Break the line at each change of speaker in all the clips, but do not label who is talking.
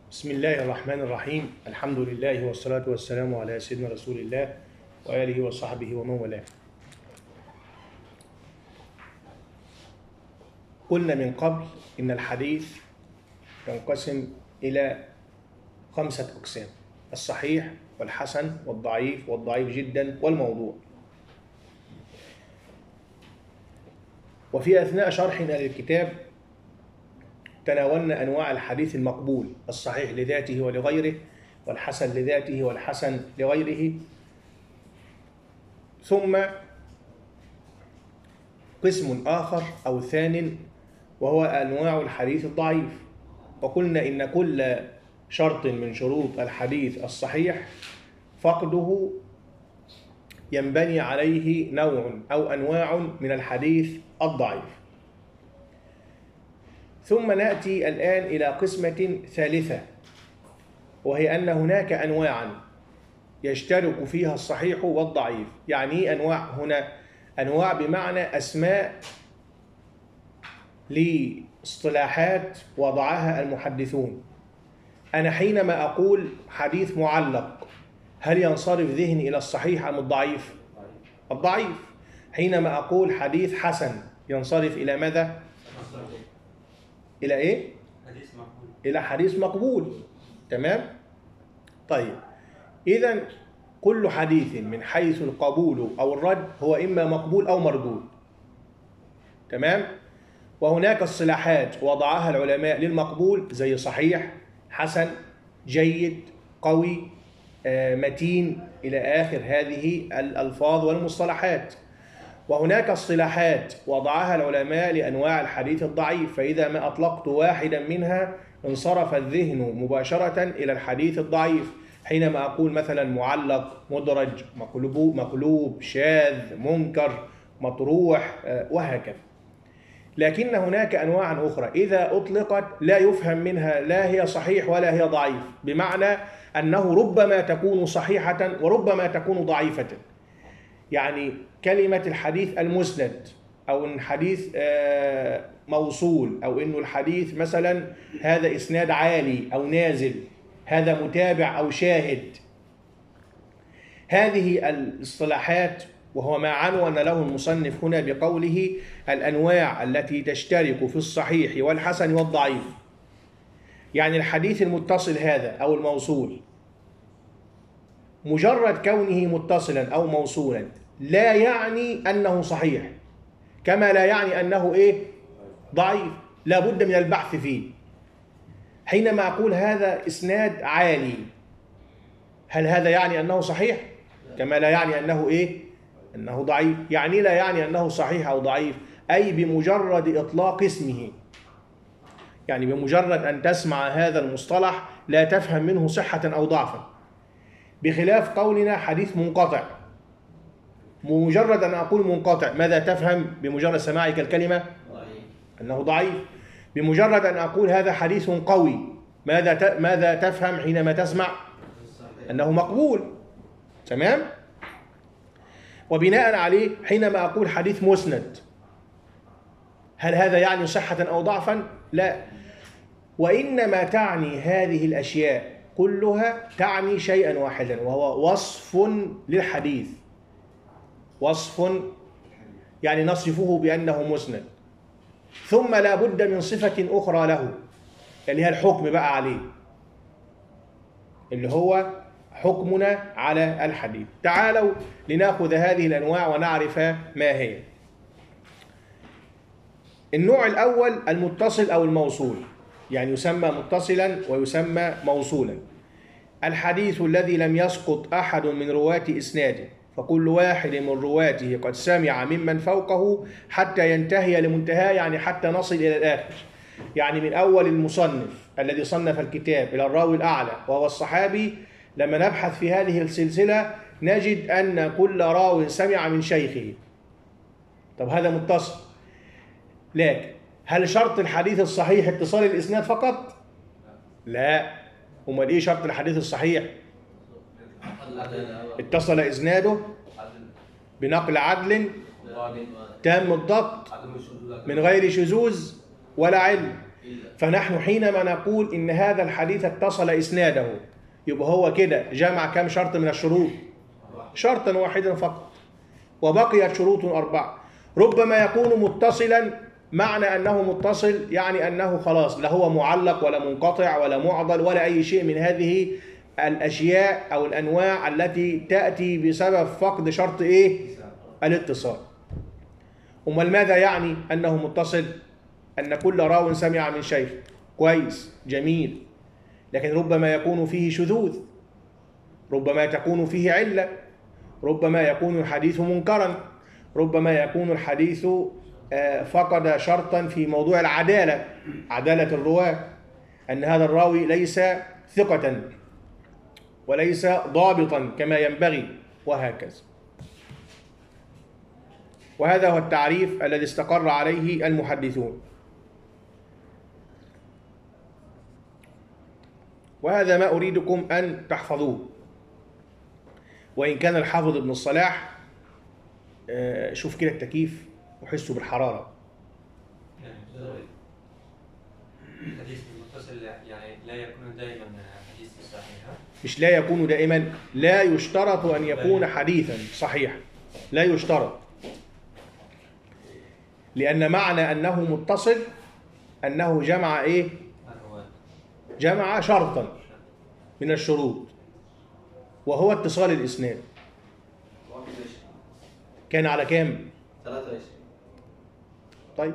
بسم الله الرحمن الرحيم. الحمد لله والصلاة والسلام على سيدنا رسول الله وآله وصحبه ومن والاه. قلنا من قبل إن الحديث ينقسم إلى 5 أقسام: الصحيح والحسن والضعيف والضعيف جدا والموضوع. وفي أثناء شرحنا للكتاب تناولنا أنواع الحديث المقبول: الصحيح لذاته ولغيره، والحسن لذاته والحسن لغيره. ثم قسم آخر أو ثان وهو أنواع الحديث الضعيف. وقلنا إن كل شرط من شروط الحديث الصحيح فقده ينبني عليه نوع أو أنواع من الحديث الضعيف. ثم نأتي الآن إلى قسمة ثالثة، وهي أن هناك أنواعا يشترك فيها الصحيح والضعيف. يعني أنواع هنا أنواع بمعنى أسماء لاصطلاحات وضعها المحدثون. أنا حينما أقول حديث معلق هل ينصرف ذهني إلى الصحيح أم الضعيف؟ الضعيف. حينما أقول حديث حسن ينصرف إلى ماذا؟ إلى إيه؟
حديث مقبول.
إلى حديث مقبول. تمام؟ طيب، إذن كل حديث من حيث القبول أو الرد هو إما مقبول أو مردود. تمام؟ وهناك اصطلاحات وضعها العلماء للمقبول زي صحيح، حسن، جيد، قوي، متين إلى آخر هذه الألفاظ والمصطلحات. وهناك اصطلاحات وضعها العلماء لأنواع الحديث الضعيف، فإذا ما أطلقت واحدا منها انصرف الذهن مباشرة إلى الحديث الضعيف. حينما أقول مثلا معلق، مدرج، مقلوب، شاذ، منكر، مطروح، وهكذا. لكن هناك أنواع أخرى إذا أطلقت لا يفهم منها لا هي صحيح ولا هي ضعيف، بمعنى أنه ربما تكون صحيحة وربما تكون ضعيفة. يعني كلمة الحديث المسند، أو إن الحديث موصول، أو إنه الحديث مثلا هذا إسناد عالي أو نازل، هذا متابع أو شاهد. هذه الاصطلاحات وهو ما عنون له المصنف هنا بقوله الأنواع التي تشترك في الصحيح والحسن والضعيف. يعني الحديث المتصل هذا أو الموصول مجرد كونه متصلا أو موصولا لا يعني أنه صحيح، كما لا يعني أنه ضعيف. لا بد من البحث فيه. حينما أقول هذا إسناد عالي، هل هذا يعني أنه صحيح؟ كما لا يعني أنه أنه ضعيف. يعني لا يعني أنه صحيح أو ضعيف، أي بمجرد إطلاق اسمه، يعني بمجرد أن تسمع هذا المصطلح لا تفهم منه صحة أو ضعفا. بخلاف قولنا حديث منقطع، مجرد أن أقول منقطع ماذا تفهم بمجرد سماعك الكلمة؟ أنه ضعيف. بمجرد أن أقول هذا حديث قوي ماذا تفهم حينما تسمع؟ أنه مقبول. تمام؟ وبناء عليه حينما أقول حديث مسند هل هذا يعني صحة أو ضعفا؟ لا. وإنما تعني هذه الأشياء كلها تعني شيئا واحدا، وهو وصف للحديث. وصف يعني نصفه بأنه مسند، ثم لا بد من صفة أخرى له اللي هي الحكم بقى عليه، اللي هو حكمنا على الحديث. تعالوا لنأخذ هذه الأنواع ونعرف ما هي. النوع الأول المتصل أو الموصول، يعني يسمى متصلا ويسمى موصولا. الحديث الذي لم يسقط أحد من رواة إسناده، فكل واحد من رواته قد سمع ممن فوقه حتى ينتهي لمنتهى، يعني حتى نصل إلى الآخر. يعني من أول المصنف الذي صنف الكتاب إلى الراوي الأعلى وهو الصحابي، لما نبحث في هذه السلسلة نجد أن كل راو سمع من شيخه. طب هذا متصل. لكن هل شرط الحديث الصحيح اتصال الإسناد فقط؟ لا. أمال إيه شرط الحديث الصحيح؟ اتصل إسناده بنقل عدل تام الضبط من غير شذوذ ولا علم. فنحن حينما نقول إن هذا الحديث اتصل إسناده يبقى هو كده جمع كم شرط من الشروط؟ شرطا واحدا فقط، وبقيت شروط 4. ربما يكون متصلا، معنى أنه متصل يعني أنه خلاص لا هو معلق ولا منقطع ولا معضل ولا أي شيء من هذه الأشياء أو الأنواع التي تأتي بسبب فقد شرط إيه؟ الاتصال. أمال ماذا يعني أنه متصل؟ أن كل راو سمع من شيخ. كويس، جميل، لكن ربما يكون فيه شذوذ، ربما تكون فيه علة، ربما يكون الحديث منكرا، ربما يكون الحديث فقد شرطا في موضوع العدالة، عدالة الرواة، أن هذا الراوي ليس ثقة وليس ضابطا كما ينبغي، وهكذا. وهذا هو التعريف الذي استقر عليه المحدثون. وهذا ما أريدكم أن تحفظوه. وإن كان الحافظ ابن الصلاح، شوف كده التكييف وحسوا بالحرارة.
الحديث المتصل يعني لا يكون دائما حديث صحيحا،
مش لا يكون دائما، لا يشترط أن يكون حديثا صحيحا، لا يشترط، لأن معنى أنه متصل أنه جمع إيه؟ جمع شرطا من الشروط، وهو اتصال الإسناد. كان على كام؟
23.
طيب،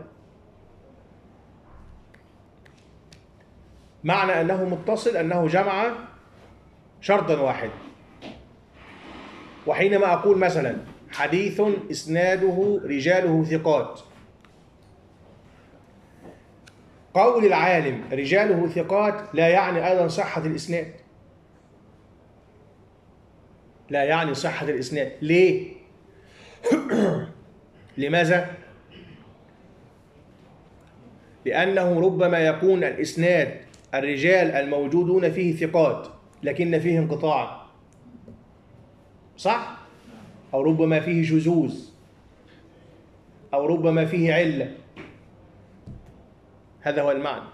معنى أنه متصل أنه جمع شرطا واحد. وحينما أقول مثلا حديث إسناده رجاله ثقات، قول العالم رجاله ثقات لا يعني أيضا صحة الإسناد، لا يعني صحة الإسناد. ليه؟ لماذا؟ لأنه ربما يكون الإسناد الرجال الموجودون فيه ثقات لكن فيه انقطاع، صح؟ أو ربما فيه شذوذ، أو ربما فيه علة. هذا هو المعنى.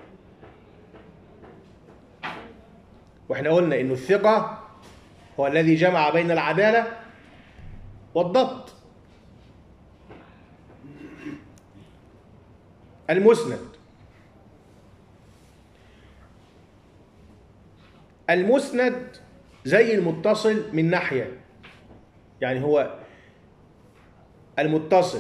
وإحنا قلنا إنه الثقة هو الذي جمع بين العدالة والضبط. المسند زي المتصل من ناحية، يعني هو المتصل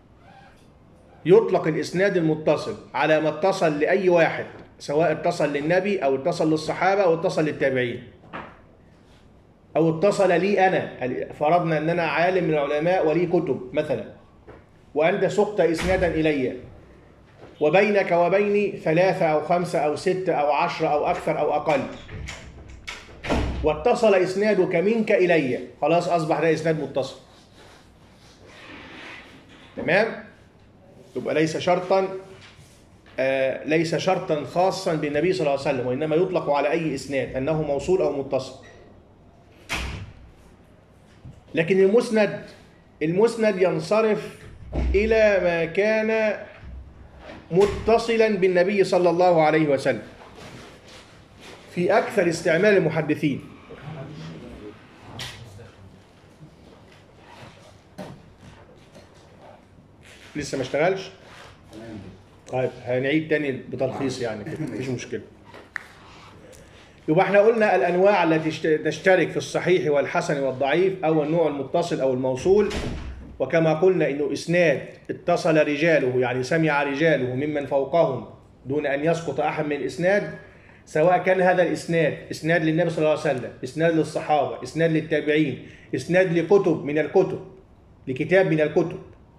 يطلق الإسناد المتصل على ما اتصل لأي واحد، سواء اتصل للنبي أو اتصل للصحابة أو اتصل للتابعين أو اتصل لي أنا. فرضنا أن أنا عالم من العلماء ولي كتب مثلا، وأنت سقت إسنادا إلي، وبينك وبيني 3 أو 5 أو 6 أو 10 أو أكثر أو أقل، واتصل إسنادك منك إلي، خلاص أصبح ده إسناد متصل. تمام؟ يبقى ليس شرطا خاصا بالنبي صلى الله عليه وسلم، وإنما يطلق على أي إسناد أنه موصول أو متصل. لكن المسند ينصرف إلى ما كان متصلا بالنبي صلى الله عليه وسلم في أكثر استعمال المحدثين. لسه ما اشتغلش؟ طيب هنعيد تاني بتلخيص يعني كده، مفيش مشكلة. يبقى احنا قلنا الأنواع التي تشترك في الصحيح والحسن والضعيف، أو النوع المتصل أو الموصول. وكما قلنا إنه إسناد اتصل رجاله، يعني سمع رجاله ممن فوقهم دون أن يسقط أحد من الإسناد، سواء كان هذا الإسناد إسناد للنبي صلى الله عليه وسلم، إسناد للصحابة، إسناد للتابعين، إسناد لكتب من الكتب، لكتاب من الكتب.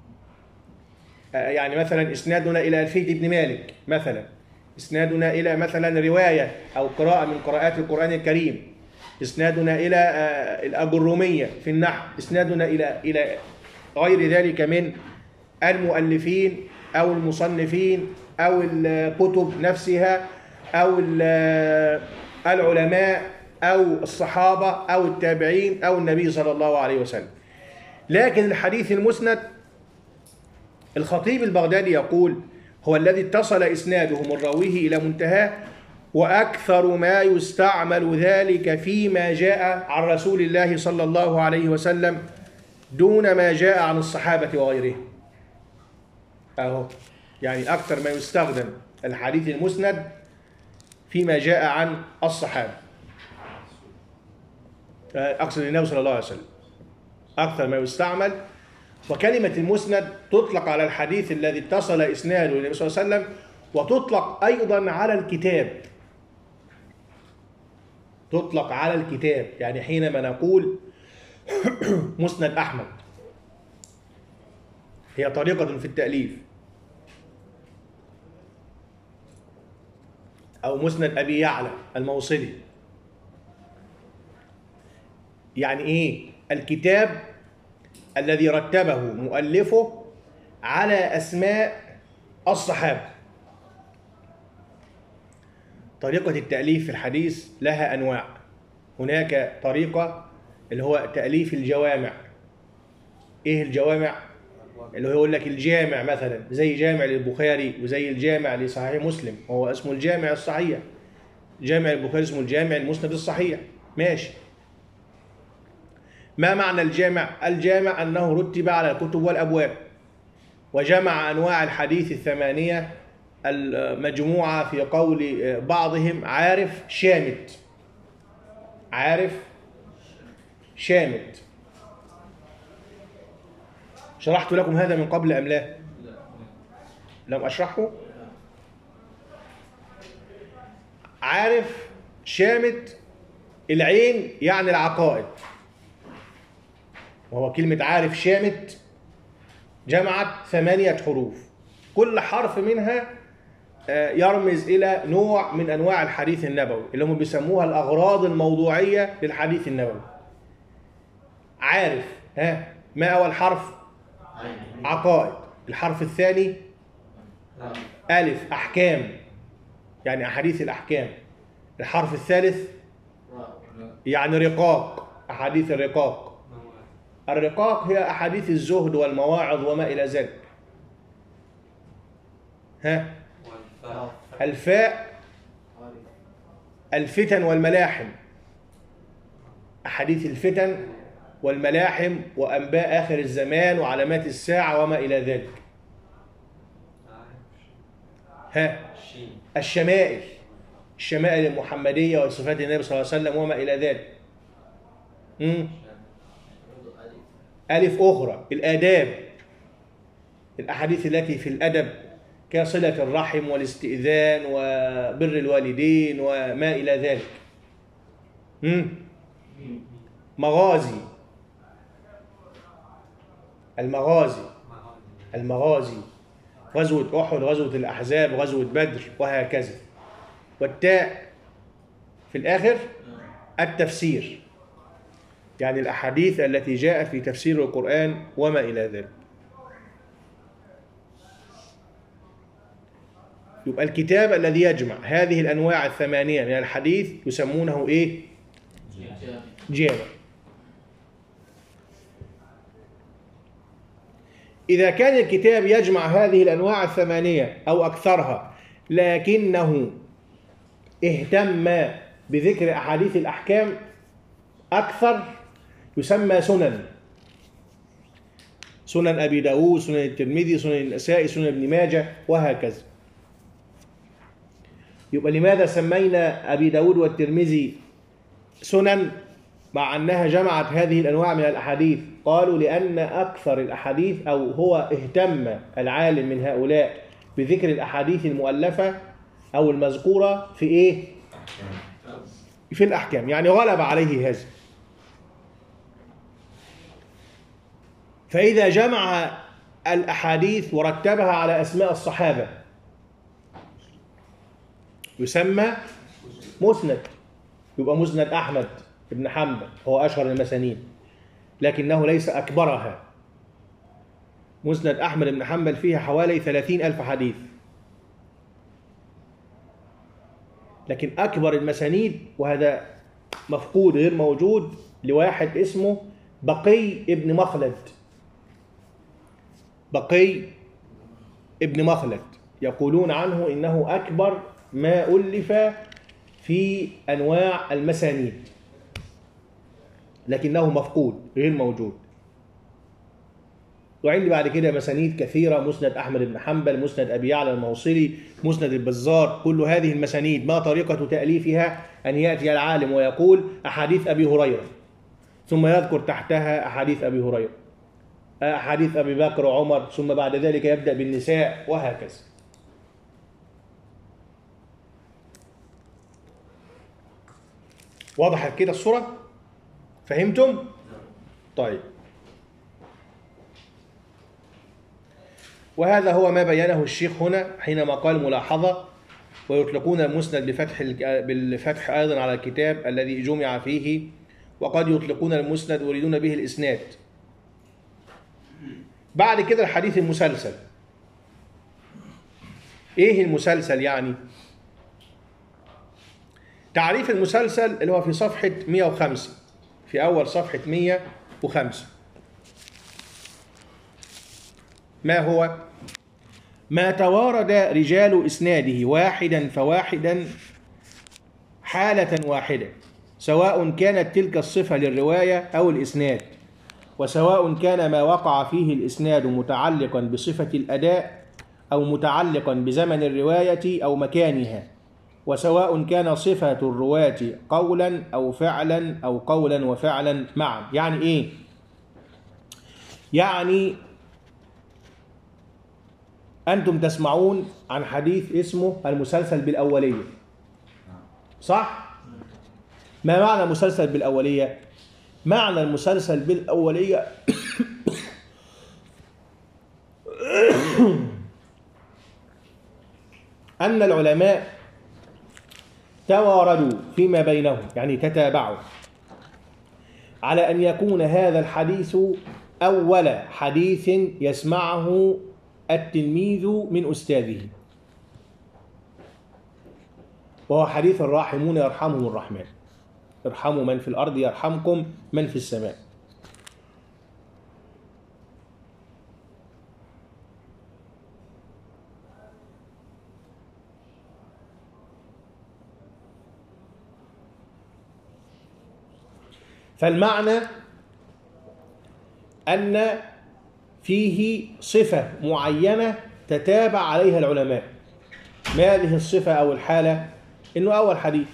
يعني مثلا إسنادنا إلى ألفية بن مالك مثلا، إسنادنا إلى مثلا رواية أو قراءة من قراءات القرآن الكريم، إسنادنا إلى الأجرومية في النحو، إسنادنا إلى غير ذلك من المؤلفين أو المصنفين أو الكتب نفسها أو العلماء أو الصحابة أو التابعين أو النبي صلى الله عليه وسلم. لكن الحديث المسند، الخطيب البغدادي يقول: هو الذي اتصل إسناده من راويه إلى منتهاه، وأكثر ما يستعمل ذلك فيما جاء عن رسول الله صلى الله عليه وسلم دون ما جاء عن الصحابة وغيرهم. أهو يعني أكثر ما يستخدم الحديث المسند فيما جاء عن الصحابة، أقصد النبي صلى الله عليه وسلم، أكثر ما يستعمل. وكلمة المسند تطلق على الحديث الذي اتصل إسناده للنبي صلى الله عليه وسلم، وتطلق أيضا على الكتاب. تطلق على الكتاب، يعني حينما نقول مسند أحمد هي طريقة في التأليف، أو مسند أبي يعلى الموصلي. يعني إيه؟ الكتاب الذي رتبه مؤلفه على أسماء الصحابة. طريقة التأليف في الحديث لها أنواع. هناك طريقة اللي هو تأليف الجوامع. إيه الجوامع؟ اللي هو يقول لك الجامع مثلا، زي جامع للبخاري وزي الجامع لصحيح مسلم، هو اسمه الجامع الصحيح. جامع البخاري اسمه الجامع المسند الصحيح، ماشي. ما معنى الجامع؟ الجامع أنه رتب على الكتب والأبواب، وجمع أنواع الحديث الثمانية المجموعة في قول بعضهم عارف شامت. عارف شامت. شرحت لكم هذا من قبل أم لا؟ لم أشرحه؟ عارف شامت العين يعني العقائد، وهو كلمة عارف شامت جمعت 8 حروف، كل حرف منها يرمز إلى نوع من أنواع الحديث النبوي اللي هم بيسموها الأغراض الموضوعية للحديث النبوي. عارف، ما أول حرف؟ عقائد. الحرف الثاني ألف، أحكام، يعني أحاديث الأحكام. الحرف الثالث يعني رقاق، أحاديث الرقاق. الرقاق هي أحاديث الزهد والمواعظ وما إلى ذلك. الفاء الفتن والملاحم، أحاديث الفتن والملاحم وأنباء آخر الزمان وعلامات الساعة وما إلى ذلك. الشمائل، الشمائل المحمدية وصفات النبي صلى الله عليه وسلم وما إلى ذلك. ألف أخرى الآداب، الأحاديث التي في الأدب كصلة الرحم والاستئذان وبر الوالدين وما إلى ذلك. مغازي، المغازي، غزوة أحد، غزوة الأحزاب، غزوة بدر وهكذا. والتاء في الآخر التفسير، يعني الأحاديث التي جاءت في تفسير القرآن وما إلى ذلك. يبقى الكتاب الذي يجمع هذه الأنواع الثمانية من الحديث يسمونه إيه؟ جامع. إذا كان الكتاب يجمع هذه الأنواع الثمانية أو أكثرها، لكنه اهتم بذكر أحاديث الأحكام أكثر، يسمى سنن. سنن أبي داود، سنن الترمذي، سنن النسائي، سنن ابن ماجه وهكذا. يبقى لماذا سمينا أبي داود والترمذي سنن مع أنها جمعت هذه الأنواع من الأحاديث؟ قالوا لأن أكثر الأحاديث، أو هو اهتم العالم من هؤلاء بذكر الأحاديث المؤلفة أو المذكورة في إيه؟ في الأحكام، يعني غلب عليه هذا. فإذا جمع الأحاديث ورتبها على أسماء الصحابة يسمى مسند. يبقى مسند أحمد بن حنبل هو أشهر المسانيد، لكنه ليس أكبرها. مسند أحمد بن حنبل فيها حوالي 30,000 حديث، لكن أكبر المسانيد، وهذا مفقود غير موجود، لواحد اسمه بقي ابن مخلد. بقي ابن مخلد يقولون عنه إنه أكبر ما ألف في أنواع المسانيد، لكنه مفقود غير موجود. وعندي بعد كده مسانيد كثيرة: مسند أحمد بن حنبل، مسند أبي يعلى الموصلي، مسند البزار. كل هذه المسانيد ما طريقة تأليفها؟ أن يأتي العالم ويقول أحاديث أبي هريرة، ثم يذكر تحتها أحاديث أبي هريرة، أحاديث أبي بكر وعمر، ثم بعد ذلك يبدأ بالنساء، وهكذا. وضحت كده الصورة؟ فهمتم؟ طيب، وهذا هو ما بينه الشيخ هنا حينما قال ملاحظة: ويطلقون المسند بالفتح أيضا على الكتاب الذي جمع فيه، وقد يطلقون المسند ويريدون به الإسناد. بعد كده الحديث المسلسل. إيه المسلسل يعني؟ تعريف المسلسل اللي هو في صفحة 105، في أول صفحة 105. ما هو؟ ما توارد رجال إسناده واحدا فواحدا حالة واحدة، سواء كانت تلك الصفة للرواية أو الإسناد، وسواء كان ما وقع فيه الإسناد متعلقا بصفة الأداء أو متعلقا بزمن الرواية أو مكانها، وسواء كان صفة الرواة قولا أو فعلا أو قولا وفعلا معا. يعني إيه؟ يعني أنتم تسمعون عن حديث اسمه المسلسل بالأولية، صح؟ ما معنى مسلسل بالأولية؟ معنى المسلسل بالأولية أن العلماء تواردوا فيما بينهم، يعني تتابعوا، على أن يكون هذا الحديث أول حديث يسمعه التلميذ من أستاذه، وهو حديث الراحمون يرحمهم الرحمن، ارحموا من في الأرض يرحمكم من في السماء. فالمعنى أن فيه صفة معينة تتابع عليها العلماء. ما هذه الصفة أو الحالة؟ إنه أول حديث.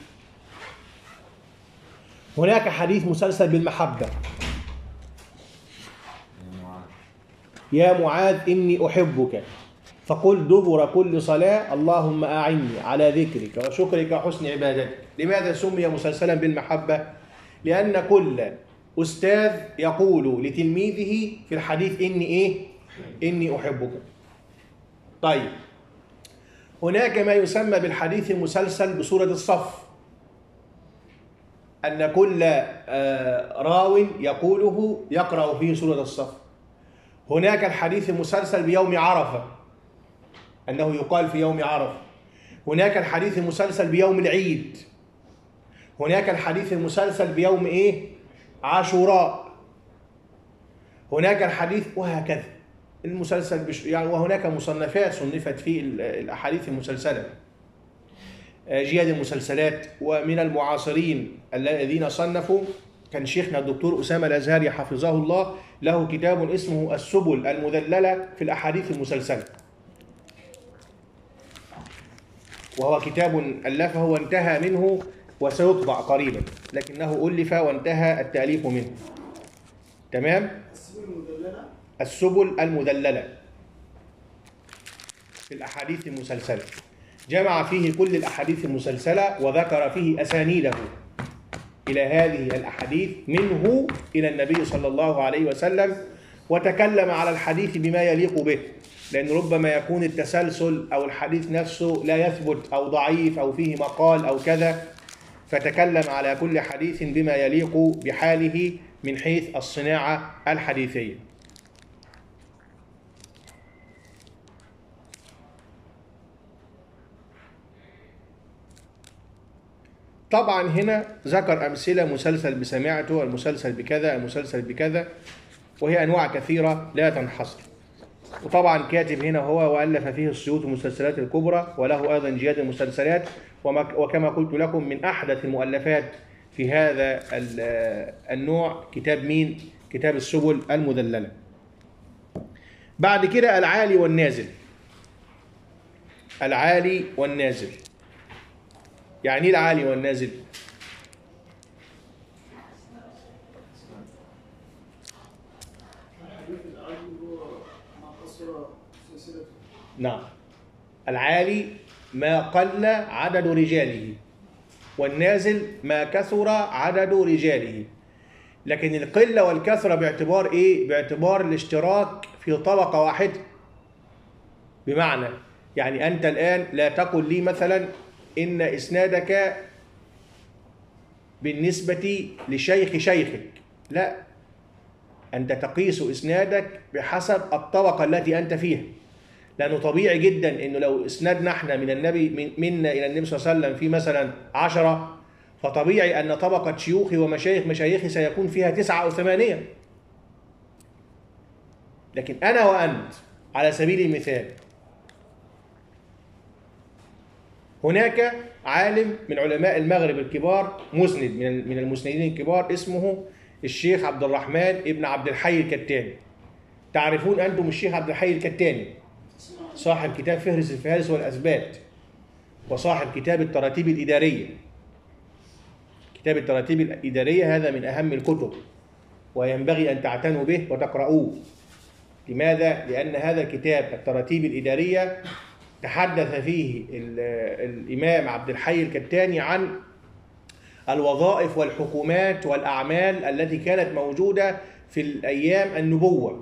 هناك حديث مسلسل بالمحبة: يا معاذ إني أحبك فقل دبر كل صلاة اللهم أعني على ذكرك وشكرك وحسن عبادتك. لماذا سمي مسلسلا بالمحبة؟ لأن كل أستاذ يقول لتلميذه في الحديث إني إيه؟ إني أحبك. طيب، هناك ما يسمى بالحديث المسلسل بسورة الصف، أن كل راو يقوله يقرأ فيه سورة الصف. هناك الحديث المسلسل بيوم عرفة، أنه يقال في يوم عرفة. هناك الحديث المسلسل بيوم العيد. هناك الحديث المسلسل بيوم إيه؟ عاشوراء. هناك الحديث، وهكذا المسلسل يعني. وهناك مصنفات صنفت في الأحاديث المسلسلة، جياد المسلسلات. ومن المعاصرين الذين صنفوا كان شيخنا الدكتور أسامة الأزهري حفظه الله، له كتاب اسمه السبل المذللة في الأحاديث المسلسلة، وهو كتاب ألفه وانتهى منه وسيطبع قريبا، لكنه ألف وانتهى التأليف منه. تمام؟ السبل المذللة في الأحاديث المسلسلة، جمع فيه كل الأحاديث المسلسلة وذكر فيه أسانيده إلى هذه الأحاديث منه إلى النبي صلى الله عليه وسلم، وتكلم على الحديث بما يليق به، لأن ربما يكون التسلسل أو الحديث نفسه لا يثبت أو ضعيف أو فيه مقال أو كذا، فتكلم على كل حديث بما يليق بحاله من حيث الصناعة الحديثية. طبعا هنا ذكر أمثلة: مسلسل بسمعته، المسلسل بكذا، المسلسل بكذا، وهي أنواع كثيرة لا تنحصر. وطبعا كاتب هنا هو وألف فيه السيوط المسلسلات الكبرى، وله أيضا جياد المسلسلات، وكما قلت لكم من أحدث المؤلفات في هذا النوع كتاب مين؟ كتاب السبل المذللة. بعد كده العالي والنازل. العالي والنازل يعني ايه العالي والنازل؟ نعم، العالي ما قل عدد رجاله، والنازل ما كثر عدد رجاله. لكن القلة والكثرة باعتبار ايه؟ باعتبار الاشتراك في طبقة واحدة. بمعنى يعني أنت الآن لا تقل لي مثلا إن إسنادك بالنسبة لشيخ شيخك، لا، أنت تقيس إسنادك بحسب الطبقة التي أنت فيها. لأنه طبيعي جدا إنه لو إسنادنا إحنا من النبي منا إلى النبي صلى الله عليه وسلم في مثلا 10، فطبيعي أن طبقة شيوخي ومشايخ مشايخي سيكون فيها 9 أو 8. لكن أنا وأنت على سبيل المثال، هناك عالم من علماء المغرب الكبار، مسند من المسندين الكبار، اسمه الشيخ عبد الرحمن ابن عبد الحي الكتاني. تعرفون أنتم الشيخ عبد الحي الكتاني، صاحب كتاب فهرس الفهارس والأثبات، وصاحب كتاب التراتيب الإدارية. كتاب التراتيب الإدارية هذا من أهم الكتب، وينبغي أن تعتنوا به وتقرؤوه. لماذا؟ لأن هذا الكتاب التراتيب الإدارية تحدث فيه الإمام عبد الحي الكتاني عن الوظائف والحكومات والأعمال التي كانت موجودة في الأيام النبوة،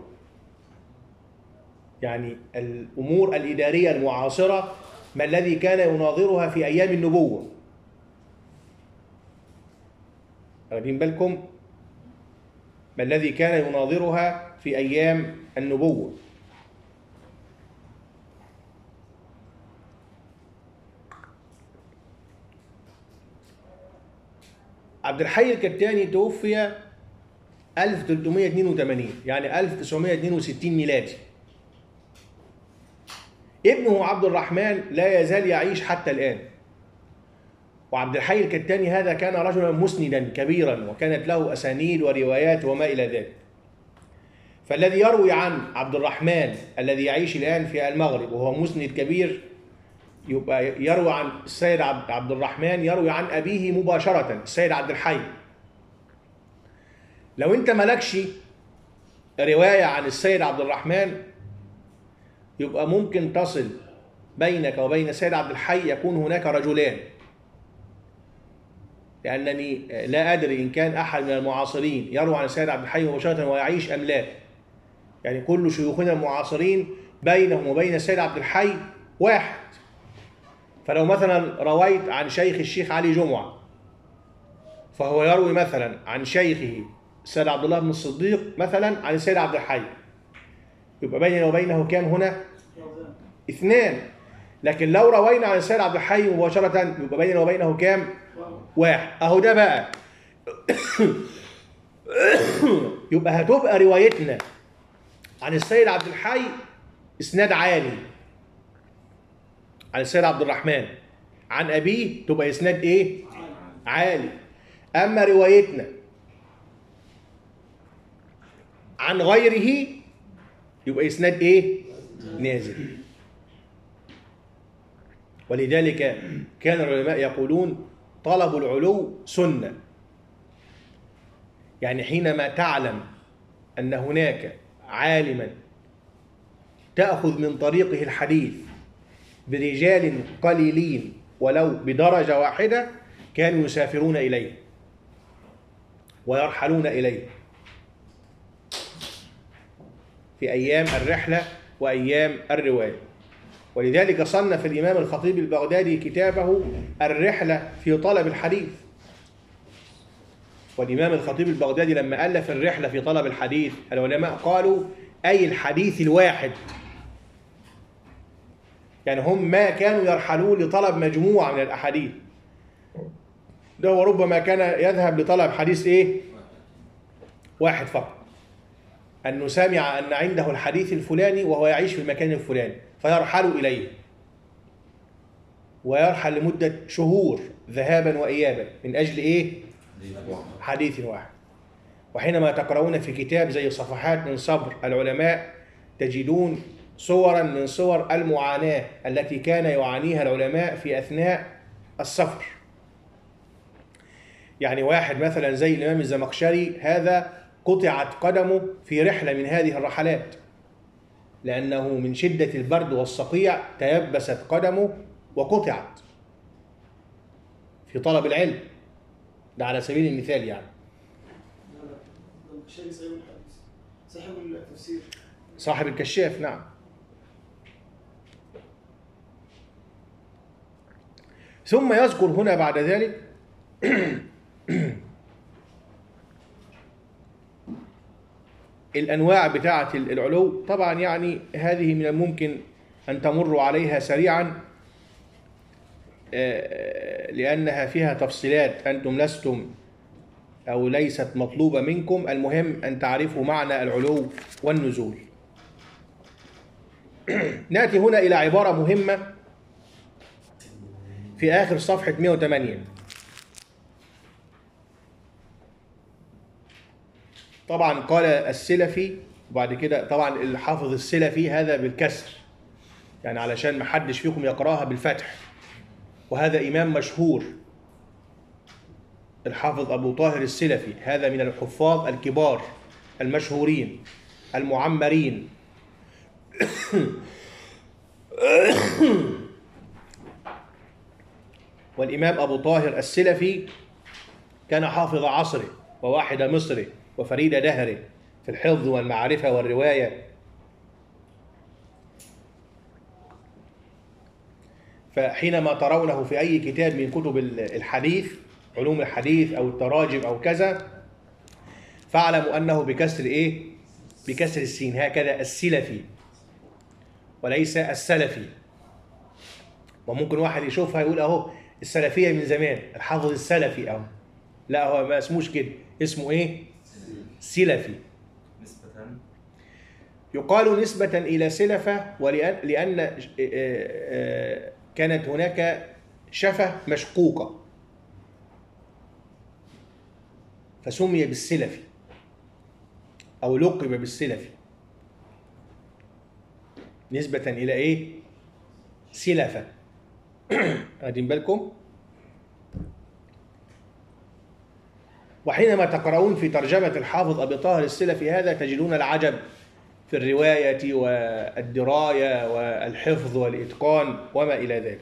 يعني الأمور الإدارية المعاصرة، ما الذي كان يناظرها في أيام النبوة. واخدين بالكم؟ ما الذي كان يناظرها في أيام النبوة. عبد الحي الكتاني توفي 1382، يعني 1962 ميلادي. ابنه عبد الرحمن لا يزال يعيش حتى الآن. وعبد الحي الكتاني هذا كان رجلا مسندا كبيرا، وكانت له أسانيد وروايات وما إلى ذلك. فالذي يروي عن عبد الرحمن الذي يعيش الآن في المغرب وهو مسند كبير، يبقى يروي عن السيد عبد الرحمن، يروي عن أبيه مباشرة السيد عبد الحي. لو أنت مالكش رواية عن السيد عبد الرحمن، يبقى ممكن تصل بينك وبين السيد عبد الحي يكون هناك رجلان، لأنني لا أدري إن كان أحد من المعاصرين يروي عن السيد عبد الحي مباشرة ويعيش أم لا. يعني كل شيوخنا المعاصرين بينهم وبين السيد عبد الحي واحد. فلو مثلا رويت عن شيخ الشيخ علي جمعة، فهو يروي مثلا عن شيخه السيد عبد الله بن الصديق مثلا عن السيد عبد الحي، يبقى بيننا وبينه كام هنا؟ 2. لكن لو روينا عن السيد عبد الحي مباشرة، يبقى بيننا وبينه كام؟ 1. أهو ده بقى يبقى هتبقى روايتنا عن السيد عبد الحي إسناد عالي، عن السيد عبد الرحمن عن أبيه تبقى إسناد إيه؟ عالي. أما روايتنا عن غيره يبقى إسناد إيه؟ نازل. ولذلك كان العلماء يقولون طلب العلو سنة. يعني حينما تعلم أن هناك عالما تأخذ من طريقه الحديث برجال قليلين ولو بدرجة واحدة، كانوا يسافرون إليه ويرحلون إليه في أيام الرحلة وأيام الرواية. ولذلك صنف الإمام الخطيب البغدادي كتابه الرحلة في طلب الحديث. والإمام الخطيب البغدادي لما ألف الرحلة في طلب الحديث، العلماء قالوا أي الحديث الواحد. يعني هم ما كانوا يرحلون لطلب مجموعة من الأحاديث، ده وربما كان يذهب لطلب حديث إيه؟ واحد فقط. أنه سمع أن عنده الحديث الفلاني وهو يعيش في المكان الفلاني فيرحل إليه، ويرحل لمدة شهور ذهابا وإيابا من أجل إيه؟ حديث واحد. وحينما تقرؤون في كتاب زي صفحات من صبر العلماء تجدون صورا من صور المعاناة التي كان يعانيها العلماء في أثناء السفر. يعني واحد مثلا زي الإمام الزمخشري هذا قطعت قدمه في رحلة من هذه الرحلات، لأنه من شدة البرد والصقيع تيبست قدمه وقطعت في طلب العلم، ده على سبيل المثال يعني.
صاحب التفسير
صاحب الكشاف، نعم. ثم يذكر هنا بعد ذلك الأنواع بتاعة العلو. طبعا يعني هذه من الممكن أن تمروا عليها سريعا لأنها فيها تفصيلات أنتم لستم أو ليست مطلوبة منكم. المهم أن تعرفوا معنى العلو والنزول. نأتي هنا إلى عبارة مهمة في آخر صفحة 108. طبعا قال السلفي، وبعد كده طبعا الحافظ السلفي هذا بالكسر يعني علشان ما حدش فيكم يقراها بالفتح، وهذا إمام مشهور الحافظ أبو طاهر السلفي، هذا من الحفاظ الكبار المشهورين المعمرين. والإمام أبو طاهر السلفي كان حافظ عصره وواحد مصره وفريد دهره في الحفظ والمعرفة والرواية. فحينما ترونه في أي كتاب من كتب الحديث علوم الحديث أو التراجم أو كذا فاعلموا أنه بكسر إيه؟ بكسر السين، هكذا السلفي وليس السلفي. وممكن واحد يشوفها يقول أهو السلفية من زمان الحافظ السلفي أهو، لا هو ما اسموش كده، اسمه إيه؟ سلفي. يقال نسبة إلى سلفة لأن كانت هناك شفة مشقوقة فسمي بالسلفي أو لقب بالسلفي نسبة إلى إيه؟ سلفة. واخدين بالكم؟ وحينما تقرؤون في ترجمة الحافظ أبي طاهر السلفي هذا تجدون العجب في الرواية والدراية والحفظ والإتقان وما إلى ذلك.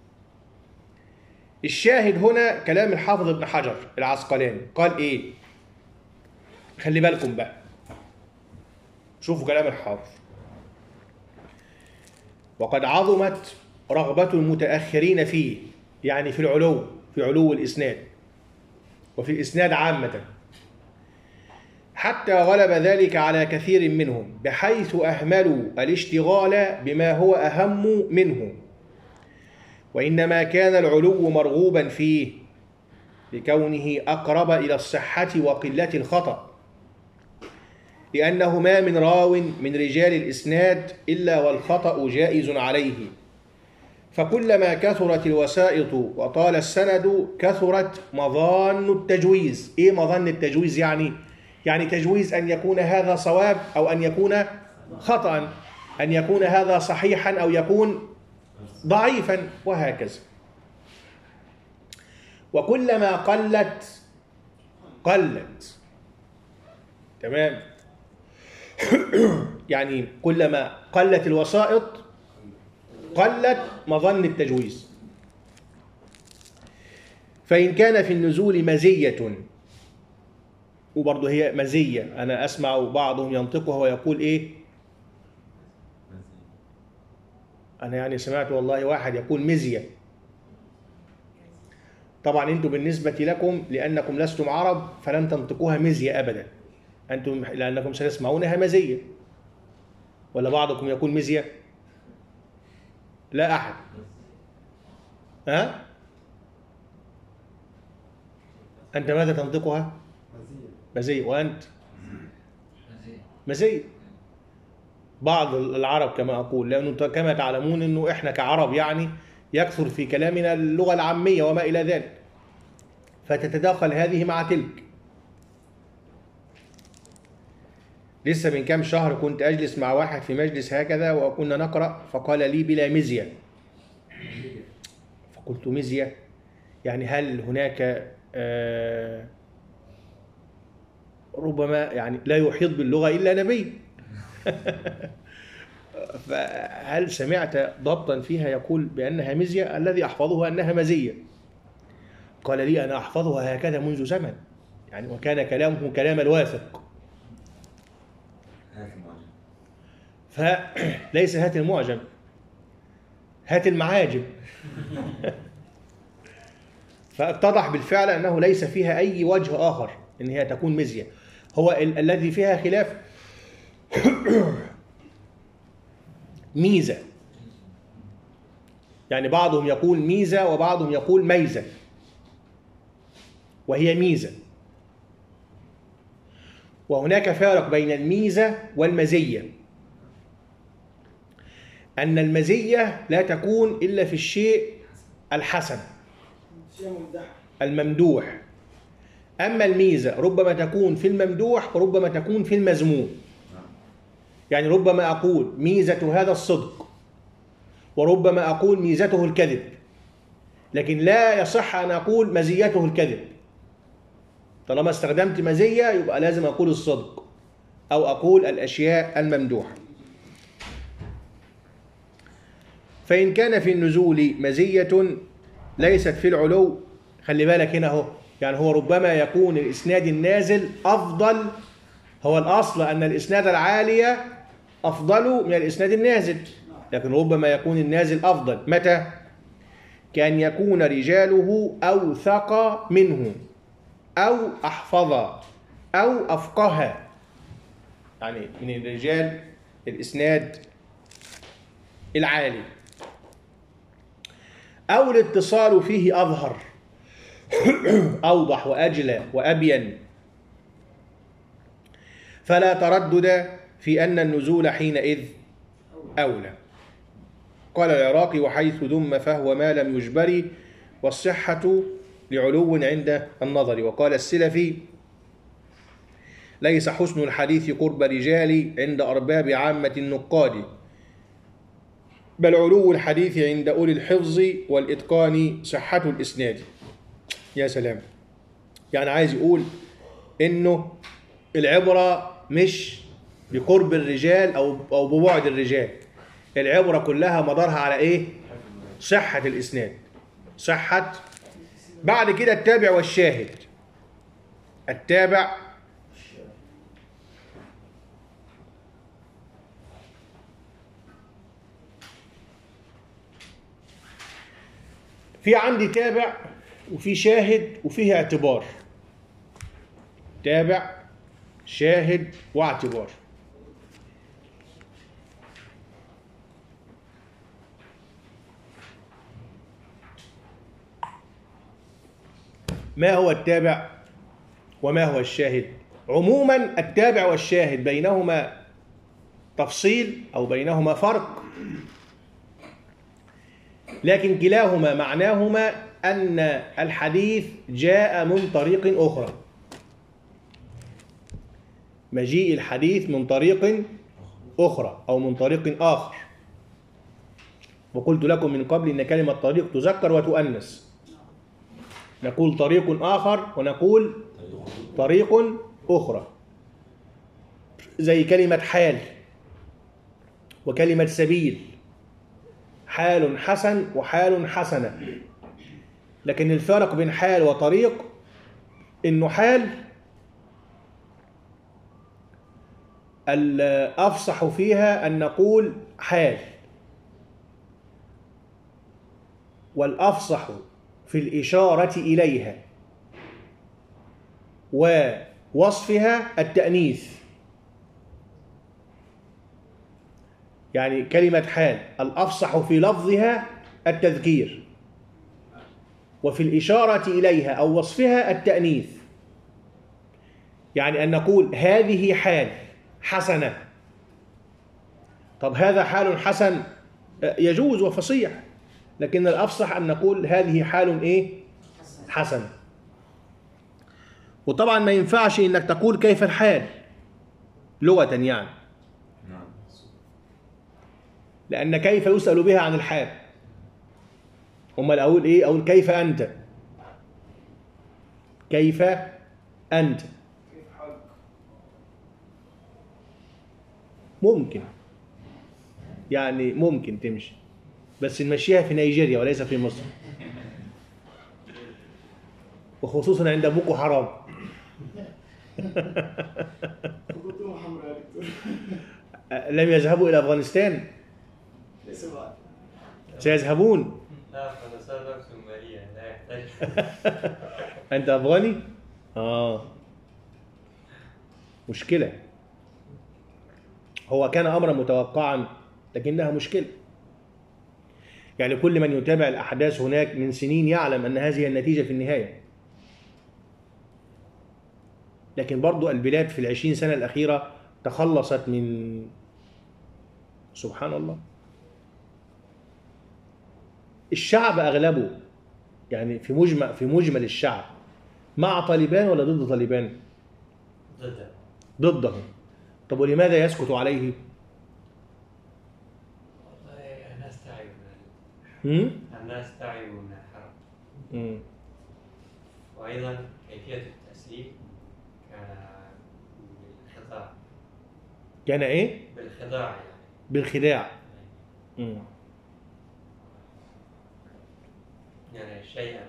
الشاهد هنا كلام الحافظ ابن حجر العسقلاني قال إيه؟ خلي بالكم بقى، شوفوا كلام الحافظ. وقد عظمت رغبة المتأخرين فيه، يعني في العلو، في علو الإسناد وفي الإسناد عامة، حتى غلب ذلك على كثير منهم بحيث أهملوا الاشتغال بما هو أهم منه، وإنما كان العلو مرغوبا فيه لكونه أقرب إلى الصحة وقلة الخطأ، لأنه ما من راو من رجال الإسناد إلا والخطأ جائز عليه، فكلما كثرت الوسائط وطال السند كثرت مظان التجويز. إيه مظان التجويز يعني؟ يعني تجويز أن يكون هذا صواب أو أن يكون خطأ، أن يكون هذا صحيحا أو يكون ضعيفا وهكذا. وكلما قلت تمام، يعني كلما قلت الوسائط قلت مظن التجويز. فإن كان في النزول مزية، وبرضه هي مزية، أنا أسمع بعضهم ينطقها ويقول إيه؟ أنا يعني سمعت والله واحد يقول مزية. طبعا أنتم بالنسبة لكم لأنكم لستم عرب فلن تنطقوها مزية أبدا، أنتم لأنكم ستسمعونها مزية. ولا بعضكم يقول مزية؟ لا أحد. ها؟ أنت ماذا تنطقها؟ مزية. وأنت؟ مزية. بعض العرب كما أقول، لأنه كما تعلمون أنه إحنا كعرب يعني يكثر في كلامنا اللغة العامية وما إلى ذلك، فتتداخل هذه مع تلك. لسه من كام شهر كنت أجلس مع واحد في مجلس هكذا وكنا نقرأ، فقال لي بلا مزية. فقلت مزية يعني هل هناك ربما يعني لا يحيط باللغة إلا نبي. فهل سمعت ضبطا فيها يقول بأنها مزية؟ الذي أحفظها أنها مزية. قال لي أنا أحفظها هكذا منذ زمن، يعني وكان كلامه كلام الواثق. فليس هات المعجم، هات المعاجم. فاتضح بالفعل أنه ليس فيها أي وجه آخر أن هي تكون مزية. هو الذي فيها خلاف ميزة، يعني بعضهم يقول ميزة وبعضهم يقول ميزة، وهي ميزة. وهناك فارق بين الميزة والمزية، أن المزية لا تكون إلا في الشيء الحسن الممدوح، أما الميزة ربما تكون في الممدوح وربما تكون في المذموم. يعني ربما أقول ميزة هذا الصدق، وربما أقول ميزته الكذب، لكن لا يصح أن أقول مزيته الكذب. طالما استخدمت مزية يبقى لازم أقول الصدق أو أقول الأشياء الممدوحة. فإن كان في النزول مزية ليست في العلو، خلي بالك هنا هو، يعني هو ربما يكون الإسناد النازل أفضل. هو الأصل أن الإسناد العالية أفضل من الإسناد النازل، لكن ربما يكون النازل أفضل. متى؟ كان يكون رجاله أوثق منه أو أحفظ أو أفقه، يعني من الرجال الإسناد العالي، أو الاتصال فيه أظهر أوضح وأجلى وأبين، فلا تردد في أن النزول حينئذ أولى. قال العراقي وحيث ذم فهو ما لم يجبر، والصحة لعلو عند النظر. وقال السلفي ليس حسن الحديث قرب رجال عند أرباب عامة النقاد، بل علو الحديث عند أولي الحفظ والإتقان صحة الإسناد. يا سلام، يعني عايز يقول إنه العبرة مش بقرب الرجال أو ببعد الرجال، العبرة كلها مدارها على إيه؟ صحة الإسناد، صحة. بعد كده التابع والشاهد. التابع في عندي تابع وفي شاهد وفيه اعتبار. تابع، شاهد، واعتبار. ما هو التابع وما هو الشاهد؟ عموما التابع والشاهد بينهما تفصيل أو بينهما فرق، لكن كلاهما معناهما أن الحديث جاء من طريق أخرى، مجيء الحديث من طريق أخرى أو من طريق آخر. وقلت لكم من قبل أن كلمة طريق تذكر وتؤنث، نقول طريق آخر ونقول طريق أخرى، زي كلمة حال وكلمة سبيل، حال حسن وحال حسنة. لكن الفرق بين حال وطريق إنه حال الأفصح فيها أن نقول حال، والأفصح في الإشارة إليها ووصفها التأنيث. يعني كلمة حال الأفصح في لفظها التذكير، وفي الإشارة إليها أو وصفها التأنيث. يعني أن نقول هذه حال، حسنة. طب هذا حال حسن يجوز وفصيح، لكن الأفصح أن نقول هذه حال إيه؟ حسن. وطبعا ما ينفعش إنك تقول كيف الحال لغة يعني، لأن كيف يسأل بها عن الحال. أمال أقول إيه؟ أقول كيف أنت، كيف أنت.
كيف حالك؟
ممكن يعني، ممكن تمشي، بس نمشيها في نيجيريا وليس في مصر، وخصوصا عند بوكو حرام.
خطوطهم حمراء يا دكتور.
لم يذهبوا إلى أفغانستان،
ليس بعد.
سيذهبون.
لا، فلسفة سومرية لا يحتاج.
أنت أفغاني؟ مشكلة. هو كان أمرا متوقعا، لكنها مشكلة. يعني كل من يتابع الأحداث هناك من سنين يعلم أن هذه النتيجة في النهاية. لكن برضو البلاد في 20 سنة الأخيرة تخلصت من، سبحان الله، الشعب أغلبه يعني في مجمل الشعب مع طالبان ولا ضد طالبان؟ ضدهم. طب ولماذا يسكت عليه؟
والله الناس تعبوا الناس تعبوا من الحرب. وأيضا كيفية التسليم كان بالخداع.
كان إيه؟
بالخداع يعني.
بالخداع.
يعني شيئا.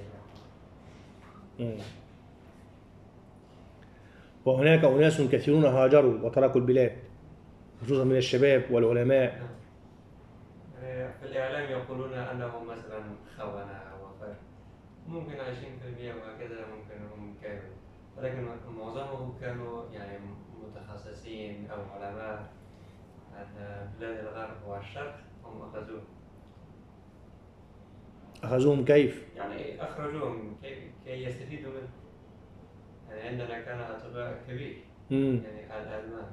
وهناك أناس كثيرون هاجروا وتركوا البلاد، خصوصا من الشباب والعلماء.
في الإعلام يقولون أنهم مثلا خونة وفر، ممكن 20% وهكذا ممكن هم كانوا، ولكن معظمهم كانوا يعني متخصصين أو علماء عن بلاد الغرب والشرق، هم
أخذوهم كيف؟
يعني أخرجوهم كي يستفيدوا منه. يعني عندنا كان أطباء كبير، يعني الألمان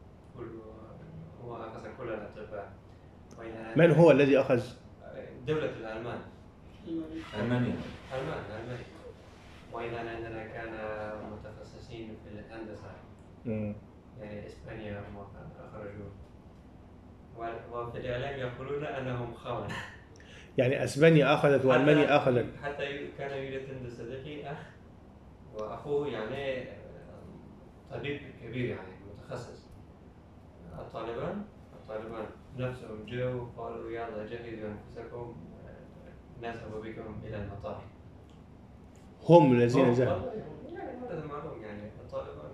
هو أخذ كل الأطباء.
من هو الذي أخذ؟
دولة الألمان.
ألمانيا.
ألمانيا. وأيضا عندنا كان متخصصين في الهندسة. يعني إسبانيا هم أخرجوه. وفي الإعلام يقولون أنهم خونة.
يعني أسبانيا أخذت وألمانيا أخذت.
حتى كان يوجد عند صديقي أخ، وأخوه يعني طبيب كبير يعني متخصص. الطالبان نفسهم جاءوا وقالوا يلا جهزوا أنفسكم نذهب بكم إلى المطار.
هم الذين ذهبوا.
يعني هذا معلوم يعني الطالبان.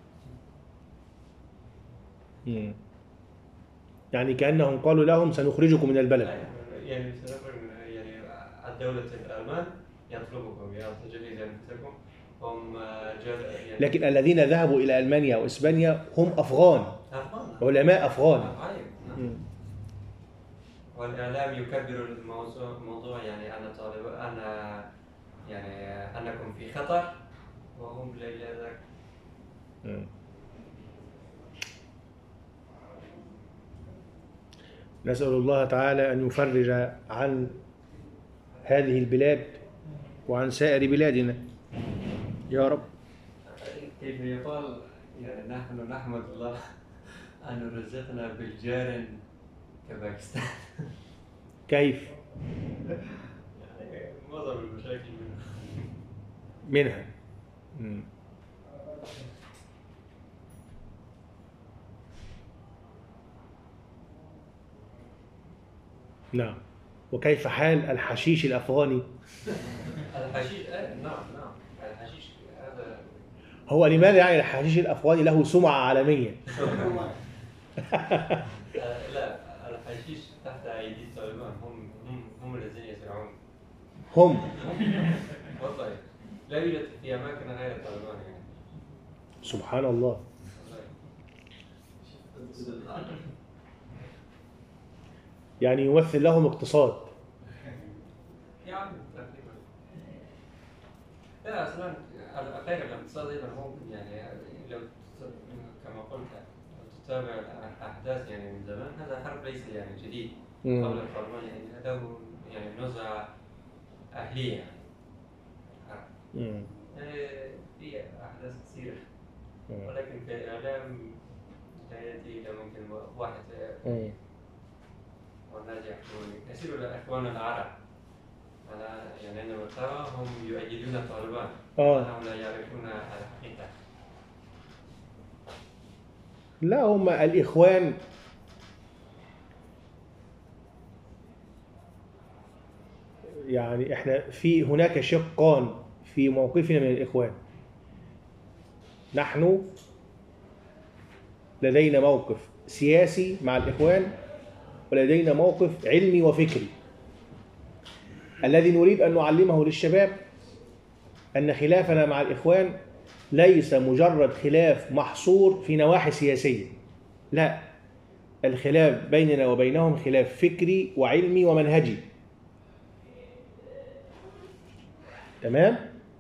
يعني كأنهم قالوا لهم سنخرجكم من البلد.
يعني سنخرج من يعني الدولة الألمان يطلبكم يا تجهيز أنفسكم. هم يعني
لكن الذين ذهبوا إلى ألمانيا وإسبانيا هم أفغان، علماء أفغان.
والإعلام يكبر الموضوع يعني يعني أنكم في خطر، وهم ليس ذاك.
نسأل الله تعالى أن يفرج عن هذه البلاد وعن سائر بلادنا يا رب.
كيف يقال يعني نحن نحمد الله أن رزقنا بالجار كباكستان.
كيف؟
يعني معظم المشاكل
منها. نعم. وكيف حال الحشيش الأفغاني؟
الحشيش نعم الحشيش هذا
هو لماذا يعني الحشيش الأفغاني له سمعة عالمية؟
لا، الحشيش تحت أيدي الطالبان، هم الذين يزرعون.
هم
والله لا يوجد في أماكن غير الطالبان يعني.
سبحان الله. يعني يمثل لهم اقتصاد.
يعني تقريبا. لا أصلا غير الاقتصاد أيضا ممكن يعني لو كما قلت تتابع الأحداث يعني من زمان، هذا حرب ليس يعني جديد.
مم.
قبل الفرمان يعني له يعني نزعة أهلية يعني. حرب.
مم.
في أحداث كثيرة،
مم.
ولكن في الإعلام لا يأتي إلا ممكن واحد
مم.
والناس يحكمون يصير الإخوان العرب. أنا يعني عندما ترى هم يؤيدون الطالبان وهم لا يعرفون الحقيقة.
لا، هم الإخوان يعني احنا هناك شقان في موقفنا من الإخوان. نحن لدينا موقف سياسي مع الإخوان، ولدينا موقف علمي وفكري. الذي نريد أن نعلمه للشباب أن خلافنا مع الإخوان ليس مجرد خلاف محصور في نواحي سياسية، لا، الخلاف بيننا وبينهم خلاف فكري وعلمي ومنهجي. تمام؟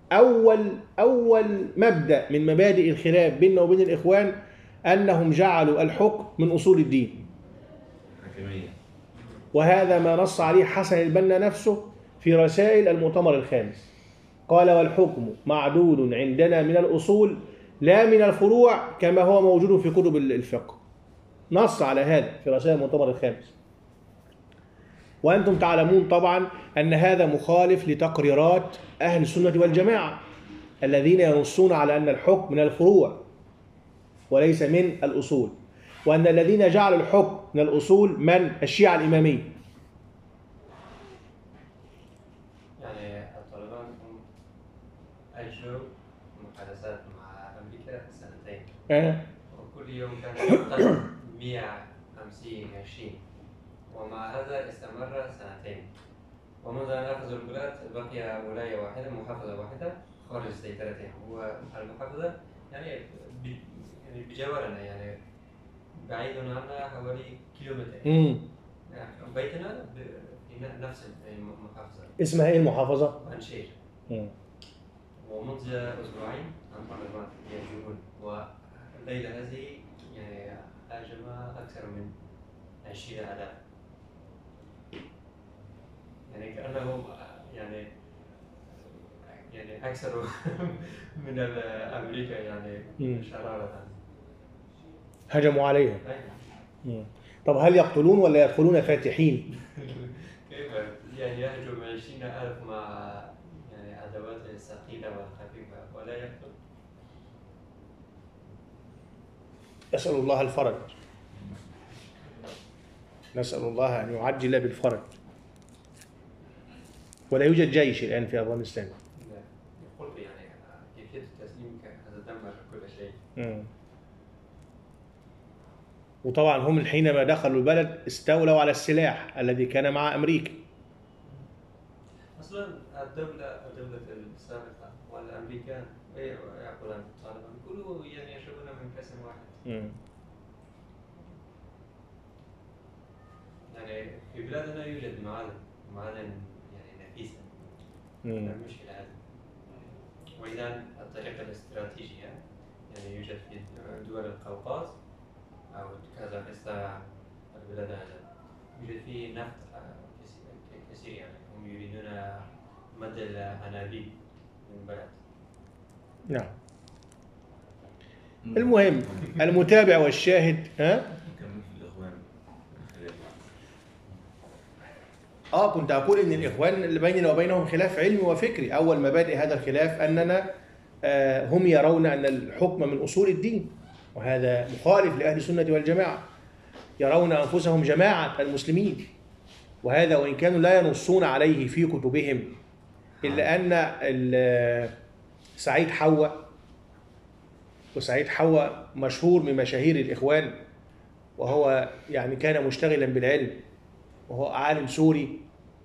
أول مبدأ من مبادئ الخلاف بيننا وبين الإخوان أنهم جعلوا الحكم من أصول الدين، وهذا ما نص عليه حسن البنا نفسه في رسائل المؤتمر الخامس. قال: والحكم معدود عندنا من الأصول لا من الفروع كما هو موجود في كتب الفقه. نص على هذا في رسائل المؤتمر الخامس. وأنتم تعلمون طبعا أن هذا مخالف لتقريرات أهل السنة والجماعة الذين ينصون على أن الحكم من الفروع وليس من الأصول، وأن الذين جعلوا الحكم من الأصول من الشيعة الإمامية.
يعني الطالبان هم أجروا محادثات مع أمريكا سنتين، وكل يوم كان يقتل 150 20، ومع هذا استمر سنتين. ومنذ أن أخذوا البلاد بقي ولاية واحدة، محافظة واحدة خارج سيطرتهم، والمحافظة يعني بجوارنا، يعني بعيد عنا حوالي كيلومتر. يعني بيتنا في نفس المحافظة.
اسمها ايه المحافظة؟
بنشير. ومنذ أسبوعين الطالبان يهجمون، والليلة هذه يعني هاجم أكثر من 20,000. يعني كأنهم يعني أكثر من أمريكا يعني شرارة.
هجموا عليها. طب هل يقتلون ولا يدخلون فاتحين؟
كيف يعني يهجم 20,000 مع يعني أدوات ثقيلة وخفيفة ولا يقتل؟
نسأل الله الفرج، نسأل الله أن يعجل بالفرج. ولا يوجد جيش الآن في أفغانستان.
قلت يعني كيفية التسليم هذا دمر كل شيء.
وطبعا هم حينما دخلوا البلد استولوا على السلاح الذي كان مع أمريكا.
أصلا الدولة السابقة والأمريكان يأكلون الطالبان كلهم يعني يشربون من كأس واحد. يعني في بلادنا يوجد معادن يعني نفيسة. المشكلة هذه. وإذا الطريقة الاستراتيجية يعني يوجد في دول القوقاز أو كازاخستان البلاد هذا يوجد فيه نفط كثير، يعني هم يريدون مد الأنابيب من البلد.
نعم. المهم المتابع والشاهد كنت أقول إن الإخوان اللي بيننا وبينهم خلاف علمي وفكري. أول مبادئ هذا الخلاف أننا هم يرون أن الحكم من أصول الدين، وهذا مخالف لأهل السنة والجماعة. يرون أنفسهم جماعة المسلمين، وهذا وإن كانوا لا ينصون عليه في كتبهم، إلا أن سعيد حوا مشهور من مشاهير الإخوان، وهو يعني كان مشتغلا بالعلم، وهو عالم سوري،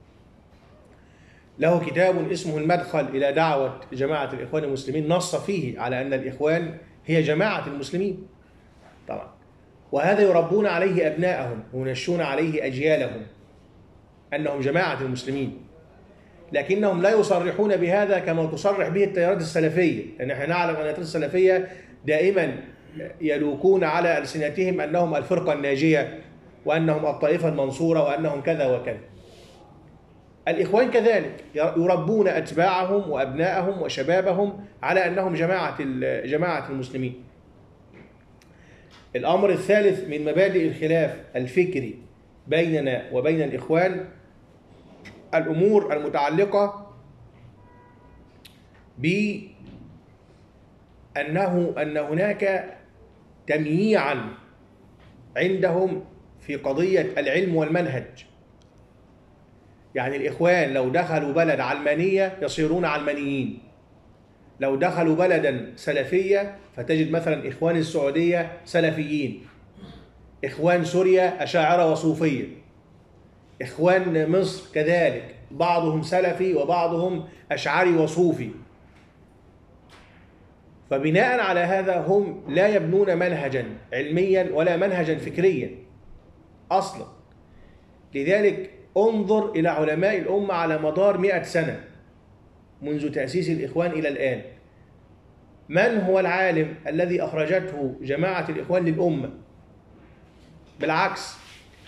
له كتاب اسمه المدخل إلى دعوة جماعة الإخوان المسلمين، نص فيه على أن الإخوان هي جماعة المسلمين طبعا، وهذا يربون عليه أبناءهم وينشون عليه أجيالهم أنهم جماعة المسلمين، لكنهم لا يصرحون بهذا كما تصرح به التيارات السلفية، لأن احنا نعلم أن التيارات السلفية دائما يلوكون على ألسنتهم أنهم الفرقة الناجية وأنهم الطائفة المنصورة وأنهم كذا وكذا. الإخوان كذلك يربون أتباعهم وأبناءهم وشبابهم على أنهم جماعة المسلمين. الأمر الثالث من مبادئ الخلاف الفكري بيننا وبين الإخوان الأمور المتعلقة أن هناك تمييعا عندهم في قضية العلم والمنهج. يعني الإخوان لو دخلوا بلد علمانية يصيرون علمانيين، لو دخلوا بلدا سلفية فتجد مثلا إخوان السعودية سلفيين، إخوان سوريا أشاعرة وصوفية، إخوان مصر كذلك بعضهم سلفي وبعضهم أشعري وصوفي. فبناء على هذا هم لا يبنون منهجا علميا ولا منهجا فكريا أصلا. لذلك انظر إلى علماء الأمة على مدار 100 سنة منذ تأسيس الإخوان إلى الآن، من هو العالم الذي أخرجته جماعة الإخوان للأمة؟ بالعكس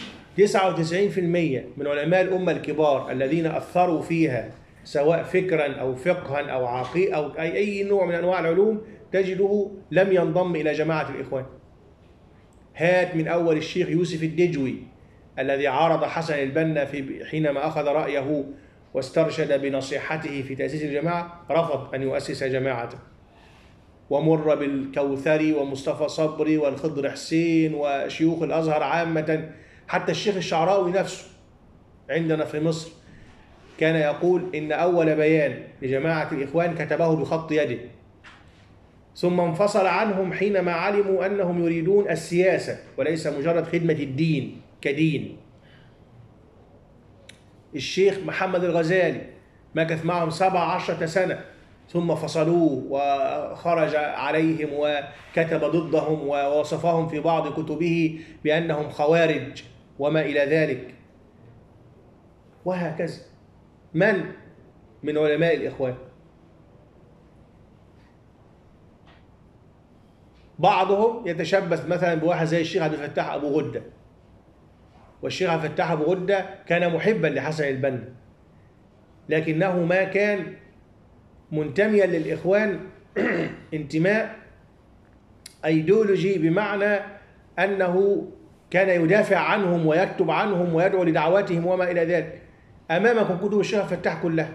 99% من علماء الأمة الكبار الذين أثروا فيها سواء فكرا أو فقها أو عقيدة أو أي نوع من أنواع العلوم تجده لم ينضم إلى جماعة الإخوان. هات من أول الشيخ يوسف الدجوي الذي عارض حسن البنا حينما أخذ رأيه واسترشد بنصيحته في تأسيس الجماعة، رفض أن يؤسس جماعته. ومر بالكوثري ومصطفى صبري والخضر حسين وشيوخ الأزهر عامة، حتى الشيخ الشعراوي نفسه عندنا في مصر كان يقول إن أول بيان لجماعة الإخوان كتبه بخط يده، ثم انفصل عنهم حينما علموا أنهم يريدون السياسة وليس مجرد خدمة الدين كدين. الشيخ محمد الغزالي مكث معهم 17 سنة ثم فصلوه وخرج عليهم وكتب ضدهم ووصفهم في بعض كتبه بأنهم خوارج وما إلى ذلك. وهكذا من علماء الإخوان بعضهم يتشبث مثلا بواحد زي الشيخ عبد الفتاح أبو غدة، والشيخ عبد الفتاح أبو غدة كان محبا لحسن البنا، لكنه ما كان منتميا للإخوان انتماء أيديولوجي، بمعنى أنه كان يدافع عنهم ويكتب عنهم ويدعو لدعواتهم وما إلى ذلك. أمامكم كتب الشيخ الفتاح كلها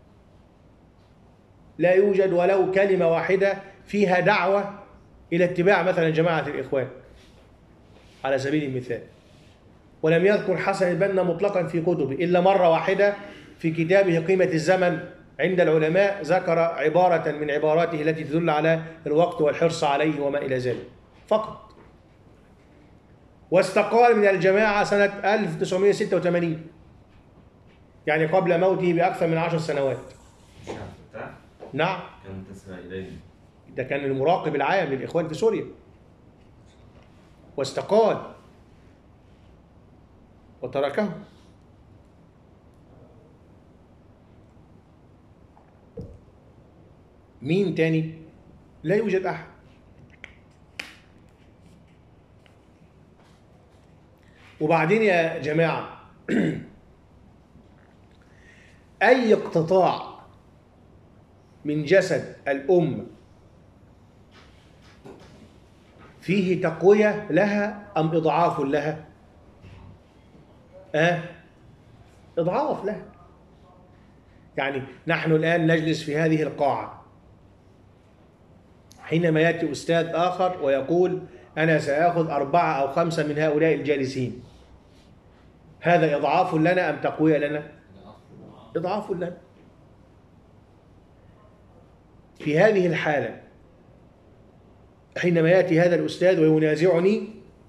لا يوجد ولو كلمة واحدة فيها دعوة إلى اتباع مثلا جماعة الإخوان على سبيل المثال. ولم يذكر حسن البنا مطلقا في كتبه إلا مرة واحدة في كتابه قيمة الزمن عند العلماء، ذكر عبارة من عباراته التي تدل على الوقت والحرص عليه وما إلى ذلك فقط. واستقال من الجماعة سنة 1986، يعني قبل موته بأكثر من 10 سنوات. نعم،
كان تسمع إليه،
ده كان المراقب العام للإخوان في سوريا، واستقال وتركه. مين تاني؟ لا يوجد أحد. وبعدين يا جماعة أي اقتطاع من جسد الأمة فيه تقوية لها أم إضعاف لها؟ إضعاف لها. يعني نحن الآن نجلس في هذه القاعة، حينما يأتي أستاذ آخر ويقول أنا سأخذ 4 أو 5 من هؤلاء الجالسين، هذا إضعاف لنا أم تقوية لنا؟ إضعاف لنا. في هذه الحالة حينما يأتي هذا الأستاذ وينازعني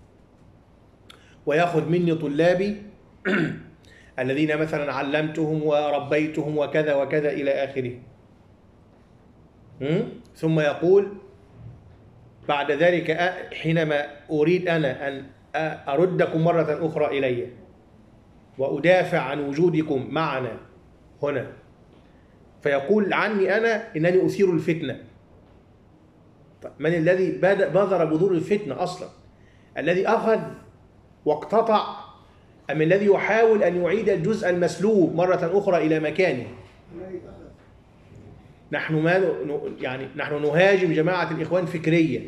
ويأخذ مني طلابي الذين مثلا علمتهم وربيتهم وكذا وكذا إلى آخره، ثم يقول بعد ذلك حينما أريد أنا أن أردكم مرة أخرى إلي وأدافع عن وجودكم معنا هنا، فيقول عني أنا إنني أثير الفتنة. طيب من الذي بذر بذور الفتنة أصلا؟ الذي أخذ واقتطع أم الذي يحاول أن يعيد الجزء المسلوب مرة أخرى إلى مكانه؟ نحن نهاجم جماعة الإخوان فكريا،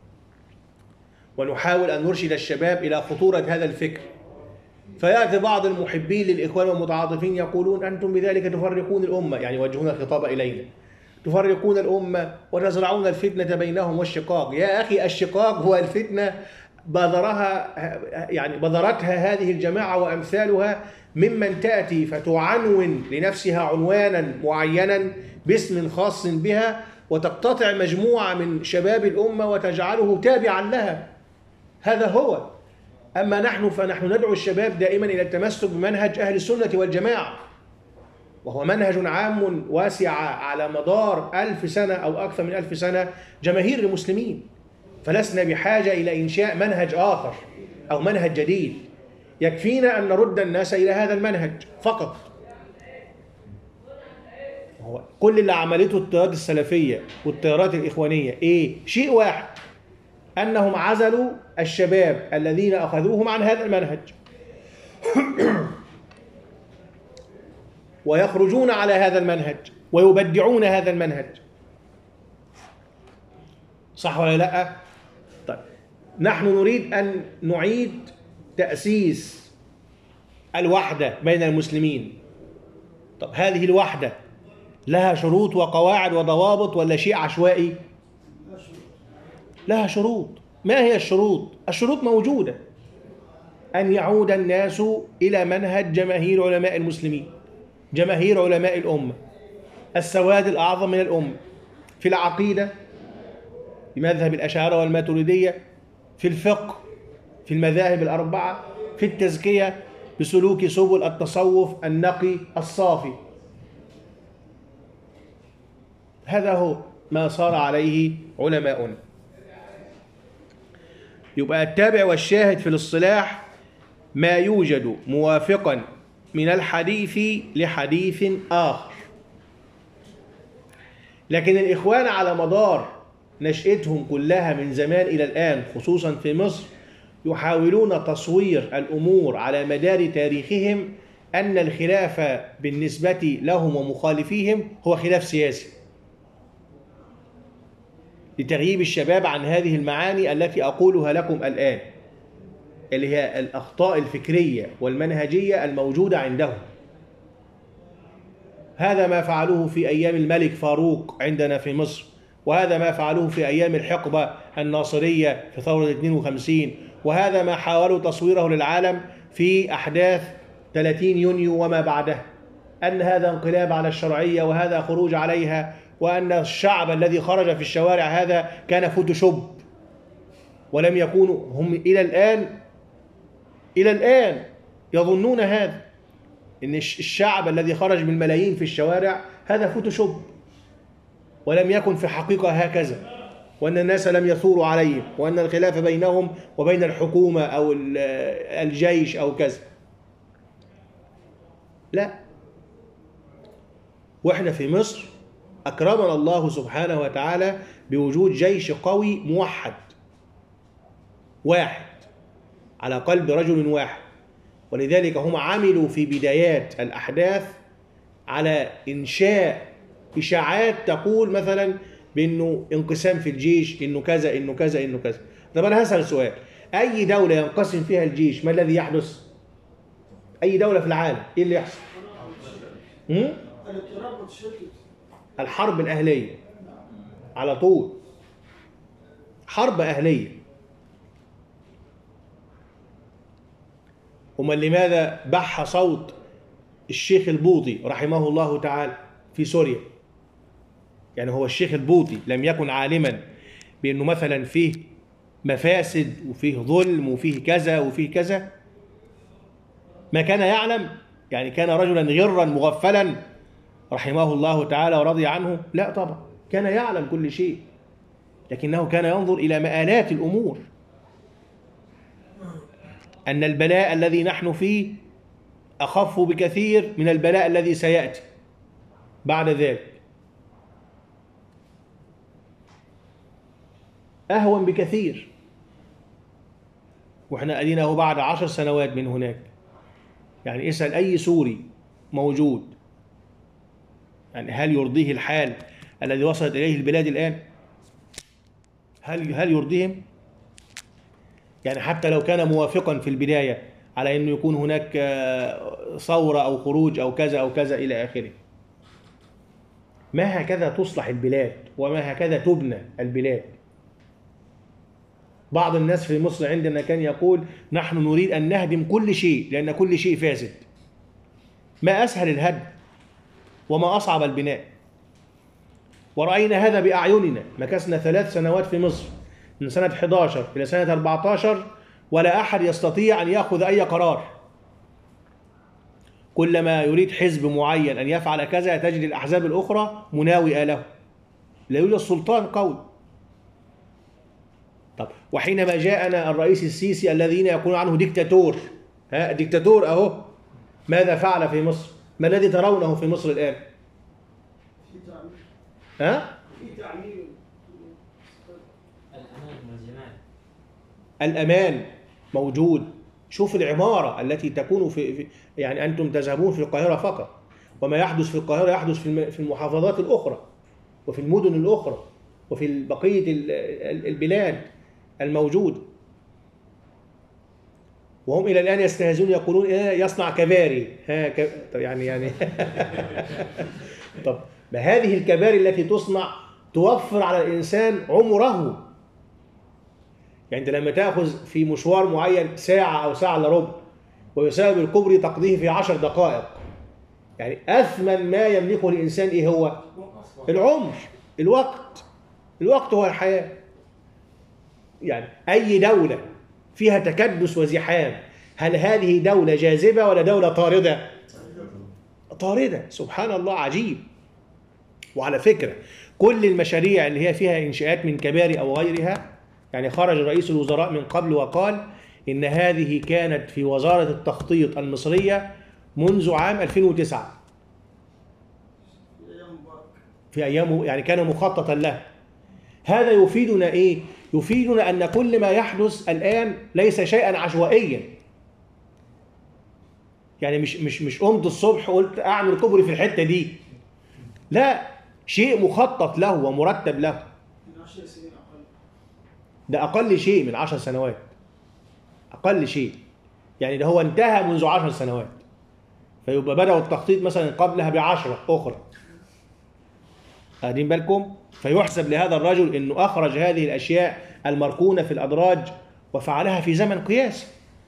ونحاول أن نرشد الشباب إلى خطورة هذا الفكر. فيأتي بعض المحبين للإخوان والمتعاطفين يقولون أنتم بذلك تفرقون الأمة، يعني يوجهون الخطاب إلينا، تفرقون الأمة وتزرعون الفتنة بينهم والشقاق. يا أخي الشقاق هو الفتنة بذرتها هذه الجماعة وأمثالها ممن تأتي فتعنون لنفسها عنوانا معينا باسم خاص بها، وتقتطع مجموعة من شباب الأمة وتجعله تابعا لها. هذا هو. أما نحن فنحن ندعو الشباب دائما إلى التمسك بمنهج أهل السنة والجماعة، وهو منهج عام واسع على مدار 1000 سنة أو أكثر من 1000 سنة جماهير المسلمين. فلسنا بحاجة إلى إنشاء منهج آخر أو منهج جديد، يكفينا أن نرد الناس إلى هذا المنهج فقط. كل اللي عملته التيارات السلفية والتيارات الإخوانية إيه؟ شيء واحد، أنهم عزلوا الشباب الذين أخذوهم عن هذا المنهج ويخرجون على هذا المنهج ويبدعون هذا المنهج. صح ولا لا؟ طيب نحن نريد أن نعيد تأسيس الوحدة بين المسلمين. طب هذه الوحدة لها شروط وقواعد وضوابط ولا شيء عشوائي؟ لها شروط. ما هي الشروط؟ الشروط موجودة. أن يعود الناس إلى منهج جماهير علماء المسلمين، جماهير علماء الأمة، السواد الأعظم من الأمة، في العقيدة بمذهب الأشاعرة والماتريدية، في الفقه في المذاهب الأربعة، في التزكية بسلوك سبل التصوف النقي الصافي. هذا هو ما صار عليه علماؤنا. يبقى التابع والشاهد في الاصطلاح ما يوجد موافقا من الحديث لحديث آخر. لكن الإخوان على مدار نشأتهم كلها من زمان إلى الآن خصوصا في مصر يحاولون تصوير الأمور على مدار تاريخهم أن الخلاف بالنسبة لهم ومخالفيهم هو خلاف سياسي، لتغييب الشباب عن هذه المعاني التي أقولها لكم الآن، اللي هي الأخطاء الفكرية والمنهجية الموجودة عندهم. هذا ما فعلوه في أيام الملك فاروق عندنا في مصر، وهذا ما فعلوه في أيام الحقبة الناصرية في ثورة 52، وهذا ما حاولوا تصويره للعالم في أحداث 30 يونيو وما بعده، أن هذا انقلاب على الشرعية وهذا خروج عليها، وأن الشعب الذي خرج في الشوارع هذا كان فوتوشوب. ولم يكونوا هم إلى الآن يظنون هذا، إن الشعب الذي خرج بالملايين في الشوارع هذا فوتوشوب، ولم يكن في حقيقة هكذا، وأن الناس لم يثوروا عليهم، وأن الخلاف بينهم وبين الحكومة أو الجيش أو كذا. لا، وإحنا في مصر أكرمنا الله سبحانه وتعالى بوجود جيش قوي موحد واحد على قلب رجل واحد، ولذلك هم عملوا في بدايات الأحداث على إنشاء إشاعات تقول مثلا بأنه انقسام في الجيش، إنه كذا إنه كذا إنه كذا. طب أنا هسأل سؤال، أي دولة ينقسم فيها الجيش ما الذي يحدث؟ أي دولة في العالم إيه اللي يحصل؟ الحرب الأهلية على طول، حرب أهلية. ومن لماذا بح صوت الشيخ البوطي رحمه الله تعالى في سوريا؟ يعني هو الشيخ البوطي لم يكن عالما بأنه مثلا فيه مفاسد وفيه ظلم وفيه كذا وفيه كذا؟ ما كان يعلم؟ يعني كان رجلا غرا مغفلا رحمه الله تعالى ورضي عنه؟ لا طبعا، كان يعلم كل شيء، لكنه كان ينظر إلى مآلات الأمور، أن البلاء الذي نحن فيه أخف بكثير من البلاء الذي سيأتي بعد ذلك. أهون بكثير. وإحنا قاعدين أهو بعد 10 سنوات من هناك. يعني اسأل أي سوري موجود، يعني هل يرضيه الحال الذي وصلت إليه البلاد الآن؟ هل يرضيهم؟ يعني حتى لو كان موافقا في البداية على أنه يكون هناك ثورة أو خروج أو كذا أو كذا إلى آخره. ما هكذا تصلح البلاد وما هكذا تبنى البلاد. بعض الناس في مصر عندنا كان يقول نحن نريد أن نهدم كل شيء لأن كل شيء فاسد. ما أسهل الهدم وما أصعب البناء. ورأينا هذا بأعيننا. مكثنا 3 سنوات في مصر من سنة 11 إلى سنة 14 ولا أحد يستطيع أن يأخذ أي قرار. كلما يريد حزب معين أن يفعل كذا تجد الأحزاب الأخرى مناوئة له. لا يوجد سلطان قوي. طب وحينما جاءنا الرئيس السيسي الذين يقولون عنه ديكتاتور، ديكتاتور أهو، ماذا فعل في مصر؟ ما الذي ترونه في مصر الآن؟
في تعمير. في تعمير.
الأمان والجمال.
الأمان موجود. شوف العمارة التي تكون في يعني أنتم تذهبون في القاهرة فقط، وما يحدث في القاهرة يحدث في المحافظات الأخرى وفي المدن الأخرى وفي بقية البلاد الموجود. وهم إلى الآن يستهزئون يقولون يصنع كباري. يعني طب ما هذه الكباري التي تصنع توفر على الإنسان عمره. يعني أنت لما تأخذ في مشوار معين ساعة أو ساعة إلا ربع ويسبب الكوبري تقضيه في 10 دقائق. يعني أثمن ما يملكه الإنسان إيه هو؟ العمر، الوقت هو الحياة. يعني أي دولة فيها تكدس وزحام هل هذه دولة جاذبة ولا دولة طاردة؟ طاردة. سبحان الله، عجيب. وعلى فكرة كل المشاريع اللي هي فيها إنشاءات من كباري أو غيرها، يعني خرج رئيس الوزراء من قبل وقال إن هذه كانت في وزارة التخطيط المصرية منذ عام 2009 في أيامه، يعني كان مخططا له. هذا يفيدنا إيه؟ يفيدنا أن كل ما يحدث الآن ليس شيئا عشوائيا. يعني مش قمت الصبح قلت أعمل كوبري في الحتة دي، لا، شيء مخطط له ومرتب له.
من 10 سنين أقل.
ده أقل شيء من 10 سنوات، أقل شيء. يعني ده هو انتهى منذ 10 سنوات، فيبقى بدأوا التخطيط مثلا قبلها ب10 أخرى. واخدين بالكم؟ فيحسب لهذا الرجل أنه أخرج هذه الأشياء المركونة في الأدراج وفعلها في زمن قياسي.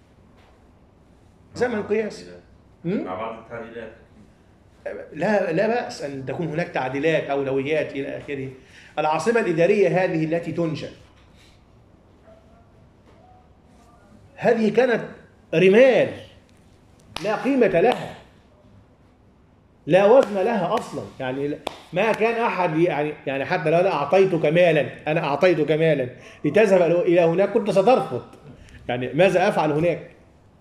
زمن قياسي.
مع بعض التعديلات.
لا بأس أن تكون هناك تعديلات، أولويات إلى آخره. العاصمة الإدارية هذه التي تنشأ هذه كانت رمال لا قيمة لها، لا وزن لها أصلا. يعني ما كان أحد يعني حتى لو أنا أعطيتك مالا لتذهب إلى هناك كنت سترفض. يعني ماذا أفعل هناك؟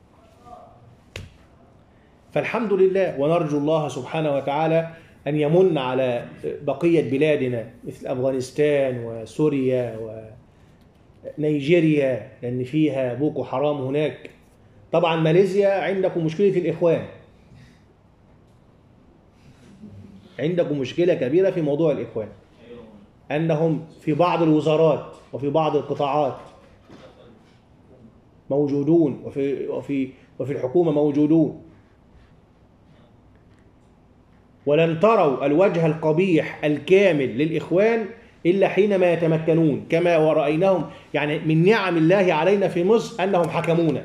فالحمد لله، ونرجو الله سبحانه وتعالى أن يمن على بقية بلادنا مثل أفغانستان وسوريا ونيجيريا، لأن فيها بوكو حرام هناك. طبعا ماليزيا عندكم مشكلة الإخوان، عندكم مشكلة كبيرة في موضوع الإخوان، أنهم في بعض الوزارات وفي بعض القطاعات موجودون وفي الحكومة موجودون. ولن تروا الوجه القبيح الكامل للإخوان إلا حينما يتمكنون، كما ورأيناهم. يعني من نعم الله علينا في مصر أنهم حكمونا،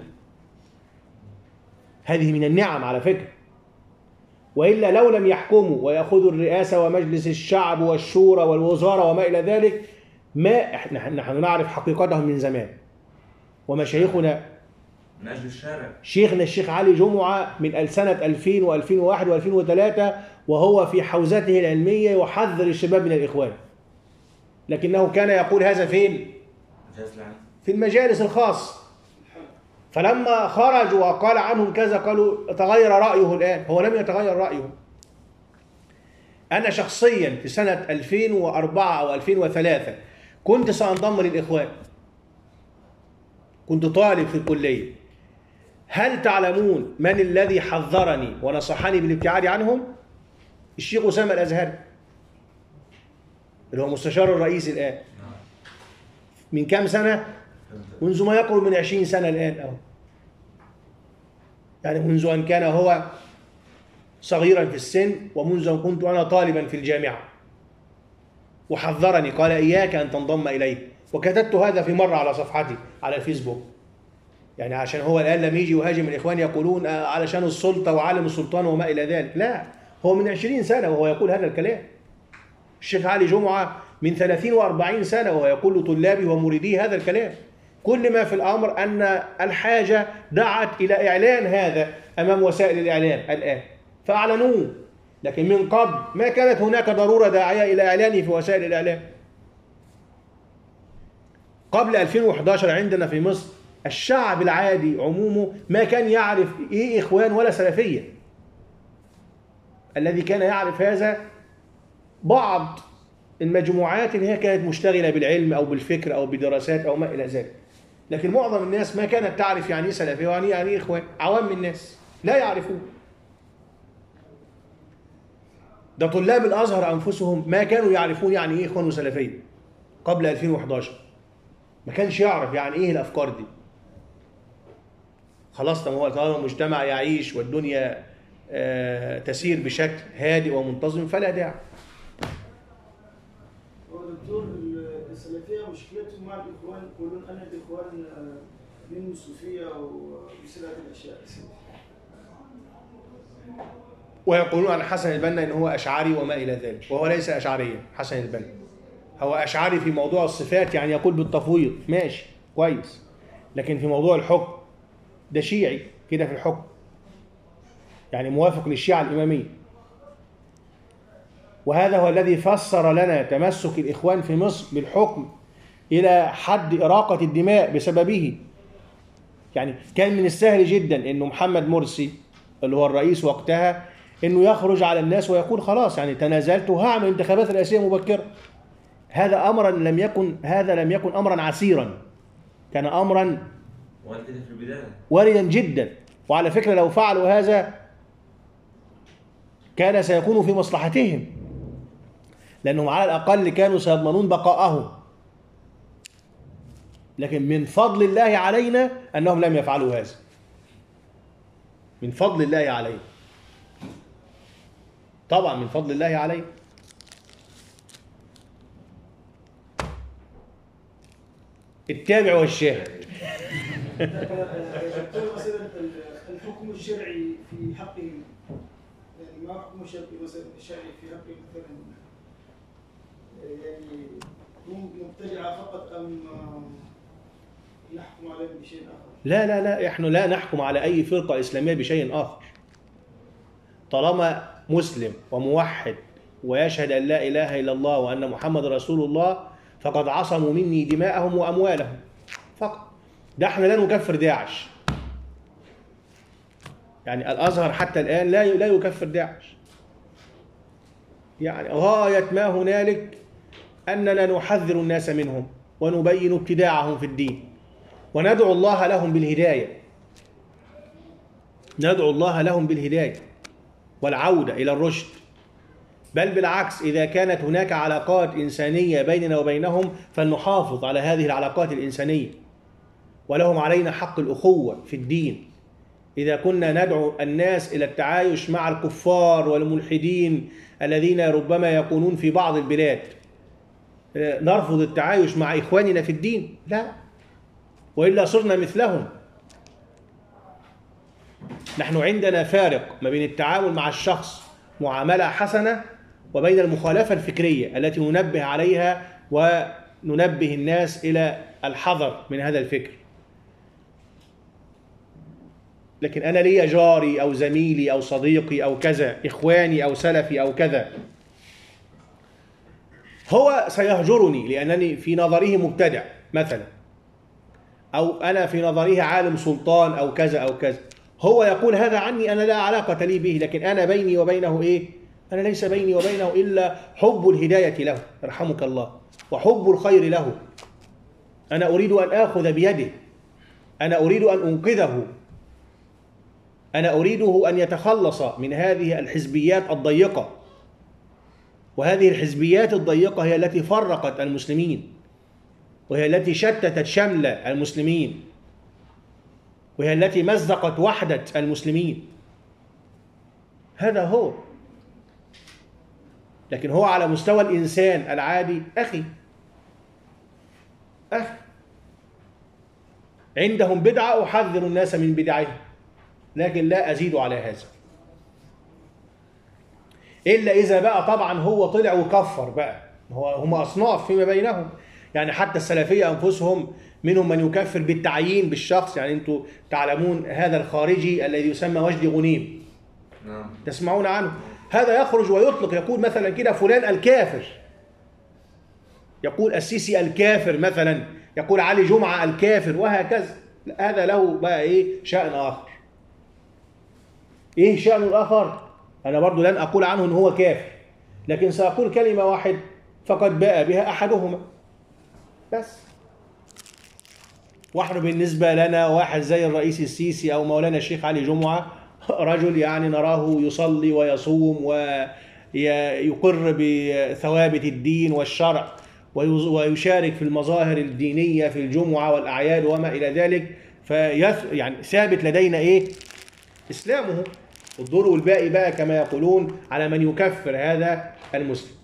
هذه من النعم على فكرة. وإلا لو لم يحكموا ويأخذوا الرئاسة ومجلس الشعب والشورى والوزارة وما إلى ذلك، نحن نعرف حقيقتهم من زمان. ومشايخنا
من أجل الشارع،
شيخنا الشيخ علي جمعة من سنة 2000 و2001 و2003 وهو في حوزته العلمية يحذر الشباب من الإخوان، لكنه كان يقول هذا فين؟ في المجالس الخاصة. فلما خرج وقال عنهم كذا قالوا تغير رأيه الآن. هو لم يتغير رأيه. أنا شخصيا في سنة 2004 أو 2003 كنت سأنضم للإخوان، كنت طالب في الكلية. هل تعلمون من الذي حذرني ونصحني بالابتعاد عنهم؟ الشيخ أسامة الأزهري اللي هو مستشار الرئيس الآن. من كام سنة؟ منذ ما يقرب من 20 سنة الآن أهو. يعني منذ أن كان هو صغيرا في السن، ومنذ أن كنت أنا طالبا في الجامعة، وحذرني قال إياك أن تنضم إليه. وكتبت هذا في مرة على صفحتي على الفيسبوك، يعني عشان هو الآن لم يجي يهاجم الإخوان يقولون علشان السلطة وعالم السلطان وما إلى ذلك. لا، هو من 20 سنة وهو يقول هذا الكلام. الشيخ علي جمعة من 30 و40 سنة وهو يقول لطلابه ومريديه هذا الكلام. كل ما في الأمر أن الحاجة دعت إلى إعلان هذا أمام وسائل الإعلام الآن فأعلنوه، لكن من قبل ما كانت هناك ضرورة داعية إلى إعلانه في وسائل الإعلام. قبل 2011 عندنا في مصر الشعب العادي عمومه ما كان يعرف إيه إخوان ولا سلفية. الذي كان يعرف هذا بعض المجموعات اللي هي كانت مشتغلة بالعلم أو بالفكر أو بدراسات أو ما إلى ذلك، لكن معظم الناس ما كانت تعرف يعني إيه سلفية ويعني إيه إخوان. عوام الناس لا يعرفون. ده طلاب الأزهر أنفسهم ما كانوا يعرفون يعني إيه إخوان وسلفية قبل 2011. ما كانش يعرف يعني إيه الأفكار دي. خلاص طالما المجتمع يعيش والدنيا تسير بشكل هادئ ومنتظم فلا داعي.
دكتور، السلفية مشكلتهم مع الإخوان يقولون أن الإخوان من الصوفية ومثل هذه الأشياء،
ويقولون عن حسن البنا إن هو أشعري وما إلى ذلك، وهو ليس أشعريا. حسن البنا هو أشعري في موضوع الصفات، يعني يقول بالتفويض، ماشي كويس، لكن في موضوع الحكم ده شيعي كده في الحكم، يعني موافق للشيعة الإمامية. وهذا هو الذي فسر لنا تمسك الإخوان في مصر بالحكم إلى حد إراقة الدماء بسببه. يعني كان من السهل جدا إنه محمد مرسي اللي هو الرئيس وقتها إنه يخرج على الناس ويقول خلاص يعني تنازلت وهعمل انتخابات رئاسية مبكرة. هذا لم يكن أمرا عسيرا، كان أمرا واردا جدا. وعلى فكرة لو فعلوا هذا كان سيكون في مصلحتهم، لأنهم على الأقل كانوا سيضمنون بقاءهم. لكن من فضل الله علينا أنهم لم يفعلوا هذا، من فضل الله علينا، طبعا من فضل الله علينا. التابع والشاهد.
الحكم الشرعي في حقهم، يعني ما حكم الشرعي في حقهم مثلا، يعني هم مبتدعة فقط أم نحكم عليهم بشيء آخر؟
لا، احنا لا نحكم على أي فرقة إسلامية بشيء آخر. طالما مسلم وموحد ويشهد أن لا إله إلا الله وأن محمد رسول الله فقد عصموا مني دماءهم وأموالهم فقط. ده احنا لا نكفر داعش، يعني الأزهر حتى الآن لا يكفر داعش. يعني غاية ما هنالك أننا نحذر الناس منهم ونبين ابتداعهم في الدين وندعو الله لهم بالهداية، ندعو الله لهم بالهداية والعودة إلى الرشد. بل بالعكس، إذا كانت هناك علاقات إنسانية بيننا وبينهم فلنحافظ على هذه العلاقات الإنسانية، ولهم علينا حق الأخوة في الدين. إذا كنا ندعو الناس إلى التعايش مع الكفار والملحدين الذين ربما يكونون في بعض البلاد، نرفض التعايش مع إخواننا في الدين؟ لا، وإلا صرنا مثلهم. نحن عندنا فارق ما بين التعامل مع الشخص معاملة حسنة وبين المخالفة الفكرية التي ننبه عليها وننبه الناس إلى الحذر من هذا الفكر. لكن أنا لي جاري أو زميلي أو صديقي أو كذا، إخواني أو سلفي أو كذا، هو سيهجرني لأنني في نظره مبتدع مثلا، أو أنا في نظره عالم سلطان أو كذا أو كذا. هو يقول هذا عني، أنا لا علاقة لي به، لكن أنا بيني وبينه إيه؟ أنا ليس بيني وبينه إلا حب الهداية له يرحمك الله وحب الخير له. أنا أريد أن آخذ بيده، أنا أريد أن أنقذه، أنا أريده أن يتخلص من هذه الحزبيات الضيقة. وهذه الحزبيات الضيقة هي التي فرقت المسلمين، وهي التي شتتت شمل المسلمين، وهي التي مزقت وحدة المسلمين. هذا هو. لكن هو على مستوى الإنسان العادي أخي عندهم بدعة أحذر الناس من بدعهم، لكن لا أزيد على هذا، إلا إذا بقى طبعا هو طلع وكفر بقى. هم أصناف فيما بينهم، يعني حتى السلفية أنفسهم منهم من يكفر بالتعيين بالشخص. يعني أنتم تعلمون هذا الخارجي الذي يسمى وجدي غنيم، تسمعون عنه؟ هذا يخرج ويطلق، يقول مثلا كده فلان الكافر، يقول السيسي الكافر مثلا، يقول علي جمعة الكافر، وهكذا. هذا له بقى إيه شأن آخر. إيه شأنه الآخر؟ أنا برضو لن أقول عنه إن هو كافر، لكن سأقول كلمة واحد فقد باء بها أحدهما بس. ونحن بالنسبة لنا واحد زي الرئيس السيسي أو مولانا الشيخ علي جمعة رجل يعني نراه يصلي ويصوم ويقر بثوابت الدين والشرع ويشارك في المظاهر الدينية في الجمعة والأعياد وما إلى ذلك، يعني ثابت لدينا إيه؟ إسلامه. الدور والباقي بقى كما يقولون على من يكفر هذا المسلم.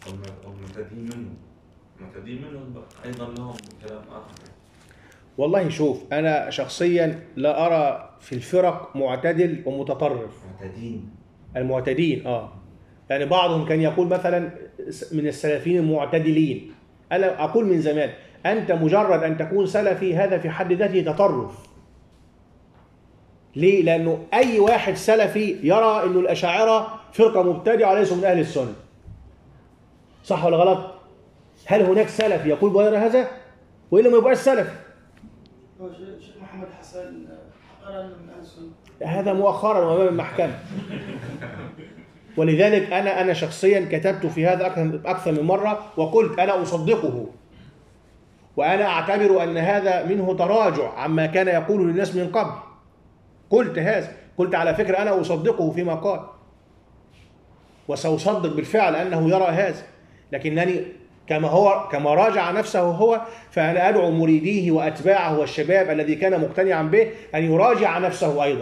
المعتدين منه أيضا لهم كلام آخر.
والله شوف، أنا شخصيا لا أرى في الفرق معتدل ومتطرف. المعتدين يعني بعضهم كان يقول مثلا من السلفيين المعتدلين. أنا أقول من زمان أنت مجرد أن تكون سلفي هذا في حد ذاته تطرف. ليه؟ لأنه أي واحد سلفي يرى أنه الأشاعرة فرقة مبتدعة وليسوا من أهل السنة. صح ولا غلط؟ هل هناك سلفي يقول بغير هذا؟ وإلا ما يبقاش سلفي.
الشيخ محمد حسن قال من أهل السنة.
هذا مؤخرا وأمام المحكمة. ولذلك أنا شخصيا كتبت في هذا أكثر من مرة وقلت أنا أصدقه، وأنا أعتبر أن هذا منه تراجع عما كان يقوله للناس من قبل. قلت هذا، قلت على فكرة أنا أصدقه فيما قال، وسأصدق بالفعل أنه يرى هذا، لكنني كما راجع نفسه هو، فأنا أدعو مريديه وأتباعه والشباب الذي كان مقتنعا به أن يراجع نفسه أيضا.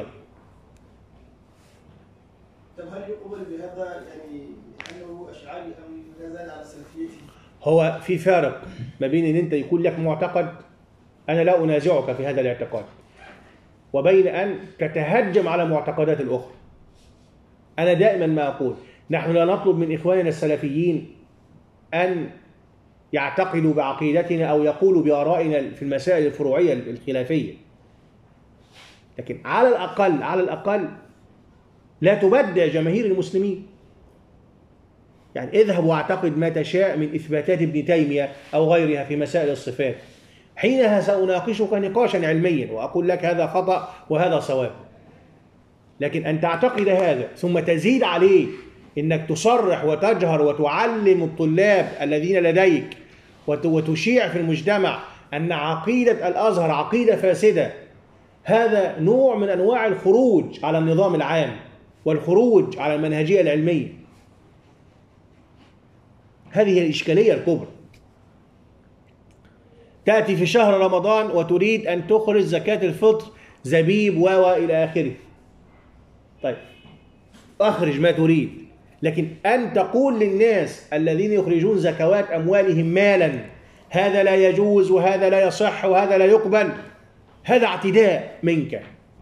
طب هل يقبل بهذا يعني أنه أشعري أم لا زال على سلفيته؟
هو في فارق ما بين أن أنت يكون لك معتقد، أنا لا أنازعك في هذا الاعتقاد، وبين أن تتهجم على معتقدات الأخرى. أنا دائما ما أقول نحن لا نطلب من إخواننا السلفيين أن يعتقدوا بعقيدتنا أو يقولوا بآرائنا في المسائل الفروعية الخلافية، لكن على الأقل لا تبدع جماهير المسلمين. يعني اذهب واعتقد ما تشاء من إثباتات ابن تيمية أو غيرها في مسائل الصفات، حينها سأناقشك نقاشا علميا وأقول لك هذا خطأ وهذا صواب. لكن أن تعتقد هذا ثم تزيد عليه إنك تصرح وتجهر وتعلم الطلاب الذين لديك وتشيع في المجتمع أن عقيدة الأزهر عقيدة فاسدة، هذا نوع من أنواع الخروج على النظام العام والخروج على المنهجية العلمية. هذه الإشكالية الكبرى. تأتي في شهر رمضان وتريد أن تخرج زكاة الفطر زبيب وإلى آخره. طيب أخرج ما تريد، لكن أن تقول للناس الذين يخرجون زكوات أموالهم مالا هذا لا يجوز وهذا لا يصح وهذا لا يقبل، هذا اعتداء منك.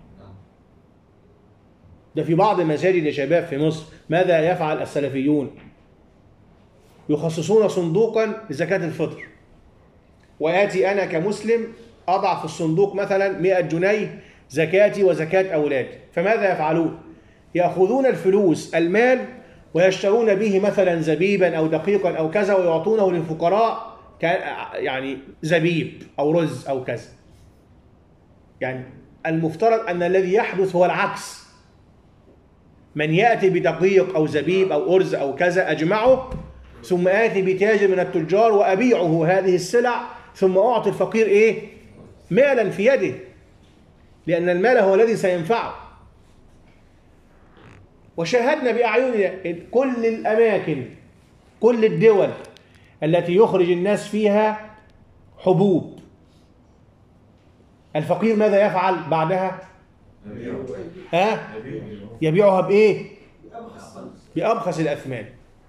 ده في بعض المساجد يا شباب في مصر ماذا يفعل السلفيون؟ يخصصون صندوقا لزكاة الفطر، وآتي أنا كمسلم أضع في الصندوق مثلا 100 جنيه زكاتي وزكاة أولادي. فماذا يفعلون؟ يأخذون الفلوس المال ويشترون به مثلا زبيبا أو دقيقا أو كذا ويعطونه للفقراء يعني زبيب أو رز أو كذا. يعني المفترض أن الذي يحدث هو العكس، من يأتي بدقيق أو زبيب أو أرز أو كذا أجمعه، ثم آتي بتاجر من التجار وأبيعه هذه السلع، ثم أعطي الفقير إيه؟ مالا في يده، لأن المال هو الذي سينفعه. وشاهدنا بأعيننا كل الأماكن، كل الدول التي يخرج الناس فيها حبوب، الفقير ماذا يفعل بعدها؟ يبيعها بإيه؟ بأبخس الأثمان.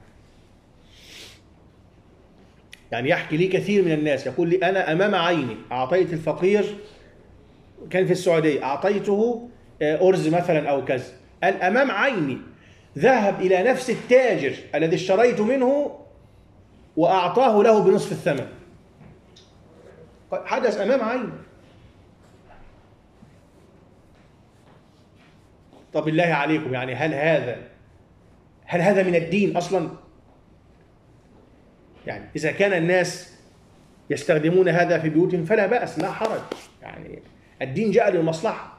يعني يحكي لي كثير من الناس يقول لي أنا أمام عيني أعطيت الفقير، كان في السعودية، أعطيته أرز مثلا أو كذا، قال أمام عيني ذهب إلى نفس التاجر الذي اشتريت منه وأعطاه له بنصف الثمن. حدث أمام عيني. طب بالله عليكم، يعني هل هذا من الدين أصلا؟ يعني إذا كان الناس يستخدمون هذا في بيوتهم فلا بأس، لا حرج، يعني الدين جاء للمصلحة.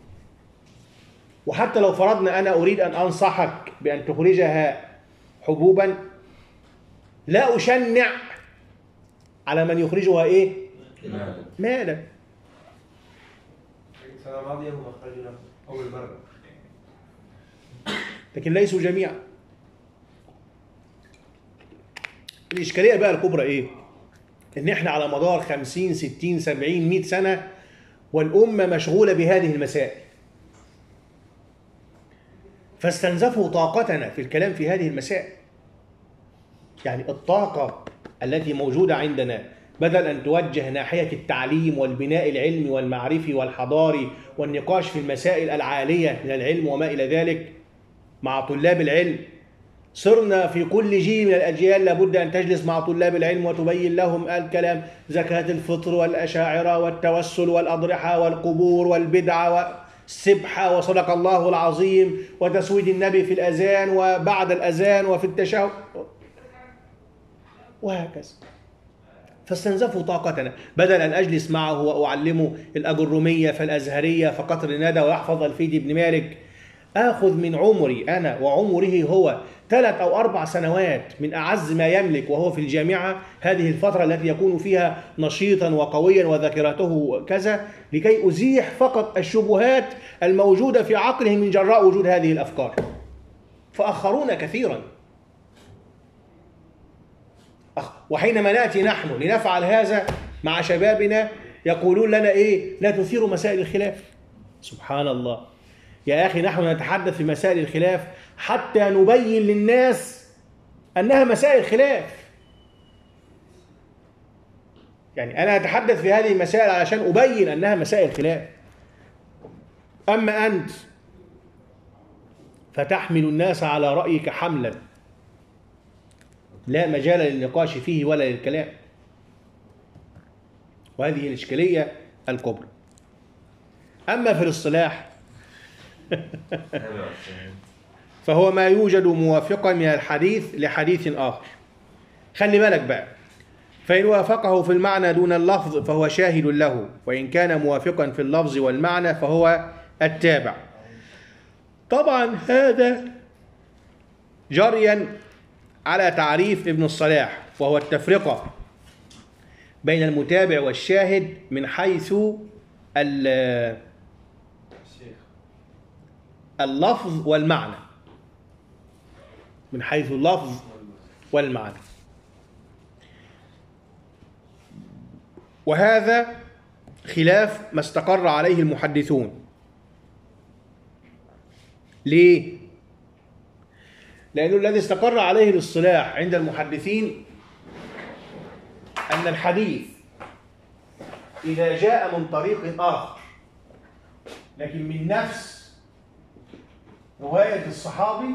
وحتى لو فرضنا أنا أريد أن أنصحك بأن تخرجها حبوبا، لا أشنع على من يخرجها إيه؟ مالا.
السنة الماضية هم أخرجوا أول مرة،
لكن ليسوا جميعا. الإشكالية بقى الكبرى إيه؟ إن إحنا على مدار 50 60 70 100 سنة والأمة مشغولة بهذه المسائل، فاستنزفوا طاقتنا في الكلام في هذه المسائل. يعني الطاقة التي موجودة عندنا بدل أن توجه ناحية التعليم والبناء العلمي والمعرفي والحضاري والنقاش في المسائل العالية من العلم وما إلى ذلك مع طلاب العلم، صرنا في كل جيل من الأجيال لابد أن تجلس مع طلاب العلم وتبين لهم الكلام، زكاة الفطر والأشاعرة والتوسل والأضرحة والقبور والبدعة والسبحة وصدق الله العظيم وتسويد النبي في الأذان وبعد الأذان وفي التشهد وهكذا. فاستنزفوا طاقتنا، بدل أن أجلس معه وأعلمه الأجرومية فالأزهرية فقطر الندى ويحفظ الفيدي بن مالك، آخذ من عمري أنا وعمره هو 3 أو 4 سنوات من أعز ما يملك وهو في الجامعة، هذه الفترة التي يكون فيها نشيطا وقويا وذاكرته كذا، لكي أزيح فقط الشبهات الموجودة في عقله من جراء وجود هذه الأفكار. فأخرونا كثيرا. وحينما نأتي نحن لنفعل هذا مع شبابنا يقولون لنا إيه؟ لا تثيروا مسائل الخلاف. سبحان الله يا أخي، نحن نتحدث في مسائل الخلاف حتى نبين للناس أنها مسائل خلاف. يعني أنا أتحدث في هذه المسائل علشان أبين أنها مسائل خلاف. أما أنت فتحمل الناس على رأيك حملا لا مجال للنقاش فيه ولا للكلام. وهذه الإشكالية الكبرى. أما في الاصطلاح فهو ما يوجد موافقا من الحديث لحديث آخر. خلي بالك بقى، فإن وافقه في المعنى دون اللفظ فهو شاهد له، وإن كان موافقا في اللفظ والمعنى فهو التابع. طبعا هذا جريا على تعريف ابن الصلاح، وهو التفرقة بين المتابع والشاهد من حيث اللفظ والمعنى، من حيث اللفظ والمعنى. وهذا خلاف ما استقر عليه المحدثون. ليه؟ لأنه الذي استقر عليه الاصطلاح عند المحدثين أن الحديث إذا جاء من طريق آخر لكن من نفس رواية الصحابي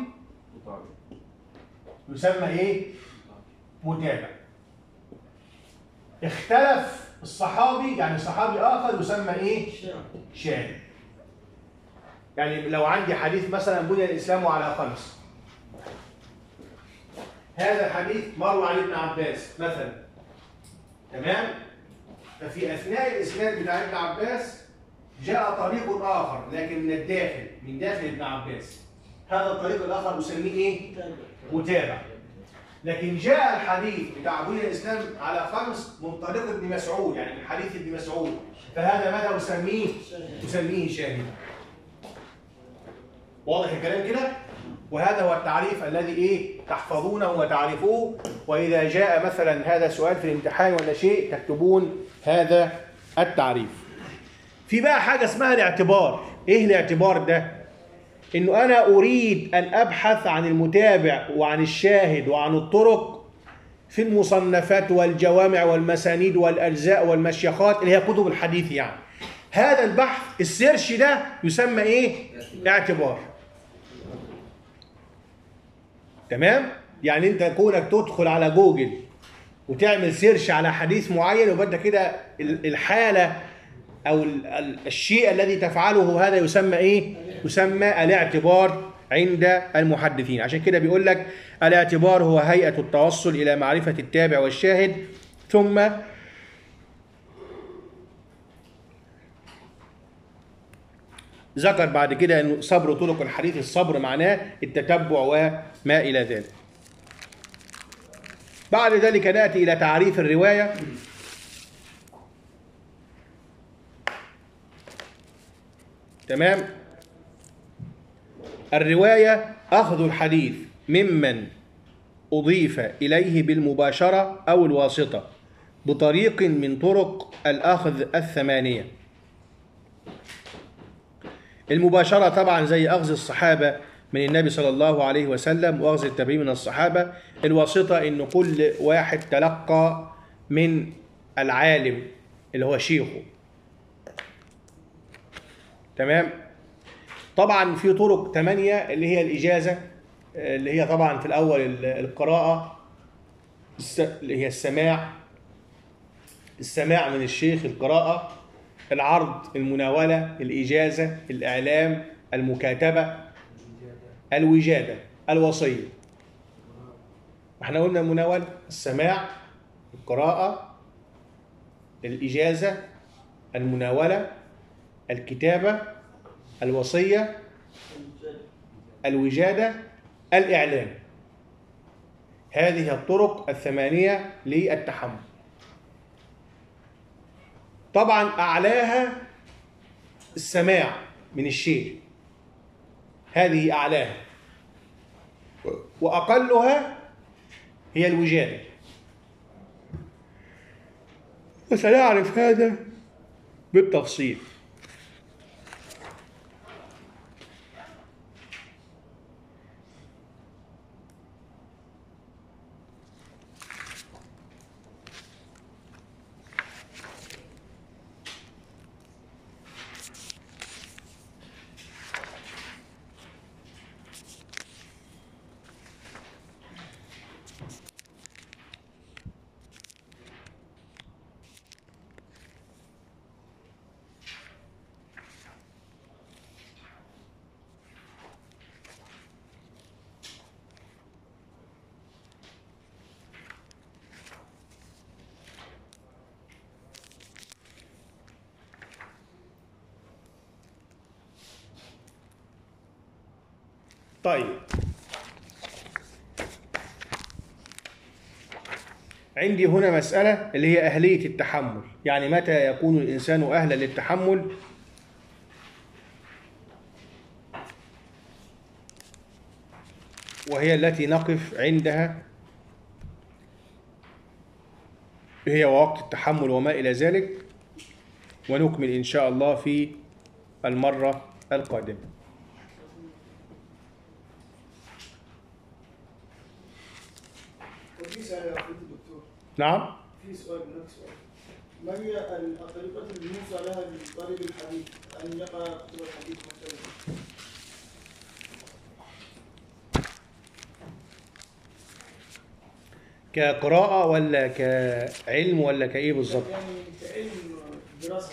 يسمى إيه؟ متابع. اختلف الصحابي يعني صحابي آخر يسمى إيه؟ شاذ. يعني لو عندي حديث مثلا بني الإسلام على 5، هذا الحديث مروي عن ابن عباس مثلا، تمام؟ ففي أثناء الإسناد بتاع ابن عباس جاء طريق آخر لكن من الداخل، من داخل ابن عباس، هذا الطريق الآخر نسميه إيه؟ متابع. لكن جاء الحديث بتاع بني الإسلام على 5 من طريق ابن مسعود، يعني من حديث ابن مسعود، فهذا ماذا نسميه؟ نسميه شاهد. واضح الكلام كده؟ وهذا هو التعريف الذي إيه؟ تحفظونه وتعرفوه، وإذا جاء مثلا هذا سؤال في الامتحان ولا شيء تكتبون هذا التعريف. في بقى حاجة اسمها الاعتبار. إيه الاعتبار ده؟ إنه أنا أريد أن أبحث عن المتابع وعن الشاهد وعن الطرق في المصنفات والجوامع والمسانيد والأجزاء والمشيخات اللي هي كتب الحديث يعني. هذا البحث السيرش ده يسمى إيه؟ اعتبار. تمام؟ يعني أنت كونك تدخل على جوجل وتعمل سيرش على حديث معين، وبدأ كده الحالة أو الشيء الذي تفعله هذا يسمى إيه؟ يسمى الاعتبار عند المحدثين. عشان كده بيقول لك الاعتبار هو هيئة التوصل إلى معرفة التابع والشاهد. ثم ذكر بعد كده أن صبر طرق الحديث، الصبر معناه التتبع وما إلى ذلك. بعد ذلك نأتي إلى تعريف الرواية. تمام؟ الرواية أخذ الحديث ممن أضيف إليه بالمباشرة أو الواسطة بطريق من طرق الأخذ 8. المباشرة طبعا زي أخذ الصحابة من النبي صلى الله عليه وسلم وأخذ التابعين من الصحابة. الواسطة إنه كل واحد تلقى من العالم اللي هو شيخه. تمام؟ طبعا في طرق 8 اللي هي الإجازة، اللي هي طبعا في الأول القراءة، اللي هي السماع من الشيخ، القراءة، العرض، المناولة، الإجازة، الإعلام، المكاتبة، الوجادة، الوصية. احنا قلنا المناولة، السماع، القراءة، الإجازة، المناولة، الكتابة، الوصية، الوجادة، الإعلام. هذه الطرق 8 للتحمل. طبعا أعلاها السماع من الشيخ، هذه أعلاها، وأقلها هي الوجادة. وسنعرف هذا بالتفصيل. طيب، عندي هنا مسألة اللي هي أهلية التحمل، يعني متى يكون الإنسان أهلا للتحمل. وهي التي نقف عندها، هي وقت التحمل وما إلى ذلك، ونكمل إن شاء الله في المرة القادمة. نعم.
في سؤال هناك سؤال. ما هي الطريقة الموصى لها لطالب الحديث أن يقرأ كتب الحديث مثلا؟
كقراءة ولا كعلم ولا كإيه بالظبط؟
يعني كعلم دراسة.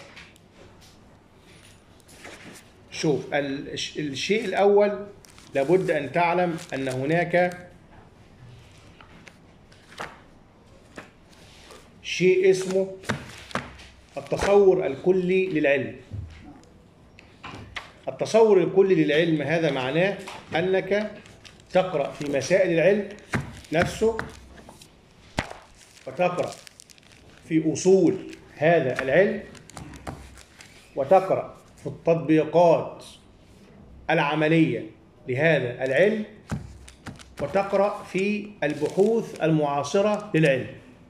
شوف، الشيء الأول لابد أن تعلم أن هناك شيء اسمه التصور الكلي للعلم. التصور الكلي للعلم هذا معناه أنك تقرأ في مسائل العلم نفسه، وتقرأ في أصول هذا العلم، وتقرأ في التطبيقات العملية لهذا العلم، وتقرأ في البحوث المعاصرة للعلم.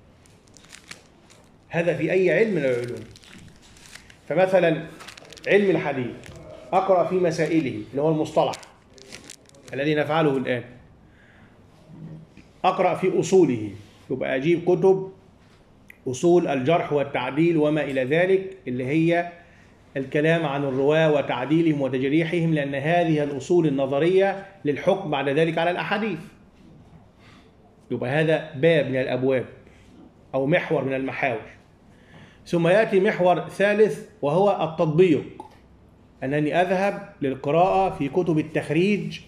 هذا في أي علم من العلوم. فمثلا علم الحديث أقرأ في مسائله اللي هو المصطلح الذي نفعله الآن، أقرأ في أصوله، يبقى أجيب كتب أصول الجرح والتعديل وما إلى ذلك، اللي هي الكلام عن الرواة وتعديلهم وتجريحهم، لأن هذه الأصول النظرية للحكم بعد ذلك على الأحاديث. يبقى هذا باب من الأبواب أو محور من المحاور. ثم يأتي محور ثالث وهو التطبيق، أنني أذهب للقراءة في كتب التخريج.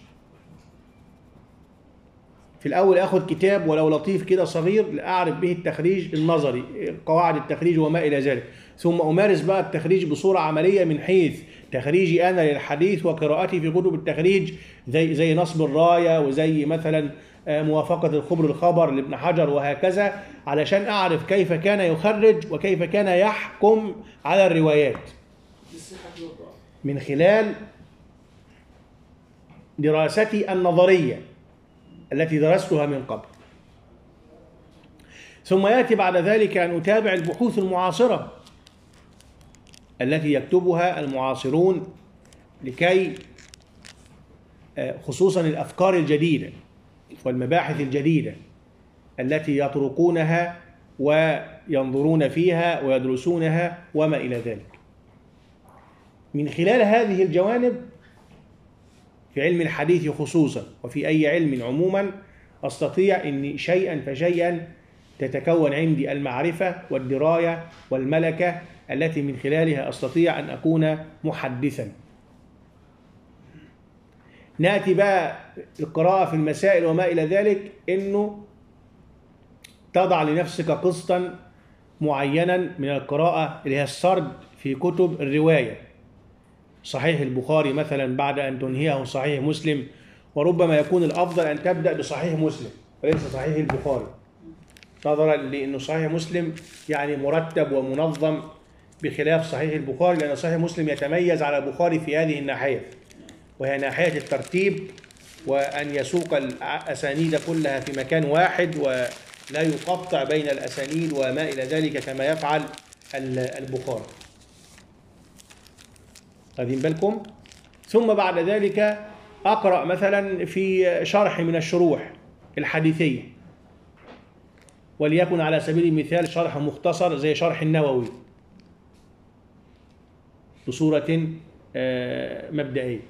في الأول أخذ كتاب ولو لطيف كده صغير لأعرف به التخريج النظري، قواعد التخريج وما إلى ذلك، ثم أمارس بقى التخريج بصورة عملية من حيث تخريجي أنا للحديث وقراءتي في كتب التخريج زي نصب الراية، وزي مثلا موافقة الخبر الخبر لابن حجر وهكذا، علشان أعرف كيف كان يخرج وكيف كان يحكم على الروايات من خلال دراستي النظرية التي درستها من قبل. ثم يأتي بعد ذلك أن أتابع البحوث المعاصرة التي يكتبها المعاصرون، لكي خصوصا الأفكار الجديدة والمباحث الجديدة التي يطرقونها وينظرون فيها ويدرسونها وما إلى ذلك. من خلال هذه الجوانب في علم الحديث خصوصا وفي أي علم عموما أستطيع أن شيئا فشيئا تتكون عندي المعرفة والدراية والملكة التي من خلالها أستطيع أن أكون محدثا. نأتي بقى القراءة في المسائل وما إلى ذلك، أنه تضع لنفسك قسطا معينا من القراءة اللي هي السرد في كتب الرواية. صحيح البخاري مثلا بعد أن تنهيه صحيح مسلم، وربما يكون الأفضل أن تبدأ بصحيح مسلم وليس صحيح البخاري، نظرا لأنه صحيح مسلم يعني مرتب ومنظم بخلاف صحيح البخاري، لأن صحيح مسلم يتميز على البخاري في هذه الناحية، وهي ناحية الترتيب، وأن يسوق الأسانيد كلها في مكان واحد ولا يقطع بين الأسانيد وما إلى ذلك كما يفعل البخاري. واخدين بالكم؟ ثم بعد ذلك أقرأ مثلا في شرح من الشروح الحديثية، وليكن على سبيل المثال شرح مختصر زي شرح النووي بصورة مبدئية.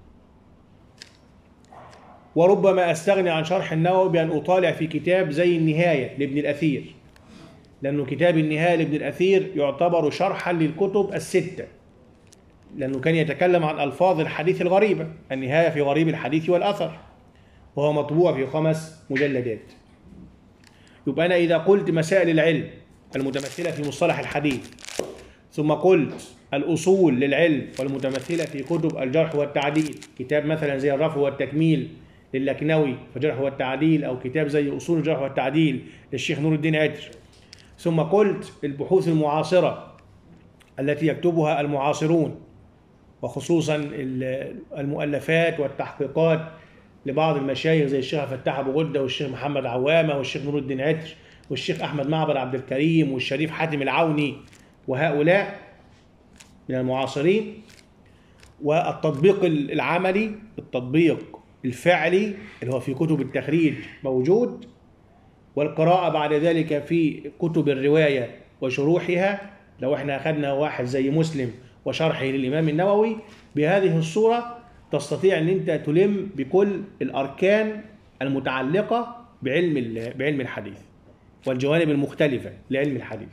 وربما أستغني عن شرح النووي بأن أطالع في كتاب زي النهاية لابن الأثير، لأنه كتاب النهاية لابن الأثير يعتبر شرحا للكتب الستة، لأنه كان يتكلم عن ألفاظ الحديث الغريبة، النهاية في غريب الحديث والأثر، وهو مطبوع في 5 مجلدات. يبقى أنا إذا قلت مسائل العلم المتمثلة في مصطلح الحديث، ثم قلت الأصول للعلم والمتمثلة في كتب الجرح والتعديل، كتاب مثلا زي الرفع والتكميل للكنوي في الجرح والتعديل، أو كتاب زي أصول الجرح والتعديل للشيخ نور الدين عتر، ثم قلت البحوث المعاصرة التي يكتبها المعاصرون، وخصوصا المؤلفات والتحقيقات لبعض المشايخ زي الشيخ فتاح أبو غدة والشيخ محمد عوامة والشيخ نور الدين عتر والشيخ أحمد معبد عبد الكريم والشريف حاتم العوني وهؤلاء من المعاصرين، والتطبيق العملي، التطبيق الفعلي اللي هو في كتب التخريج موجود، والقراءة بعد ذلك في كتب الرواية وشروحها. لو احنا أخذنا واحد زي مسلم وشرحه للإمام النووي، بهذه الصورة تستطيع أن أنت تلم بكل الأركان المتعلقة بعلم الحديث والجوانب المختلفة لعلم الحديث.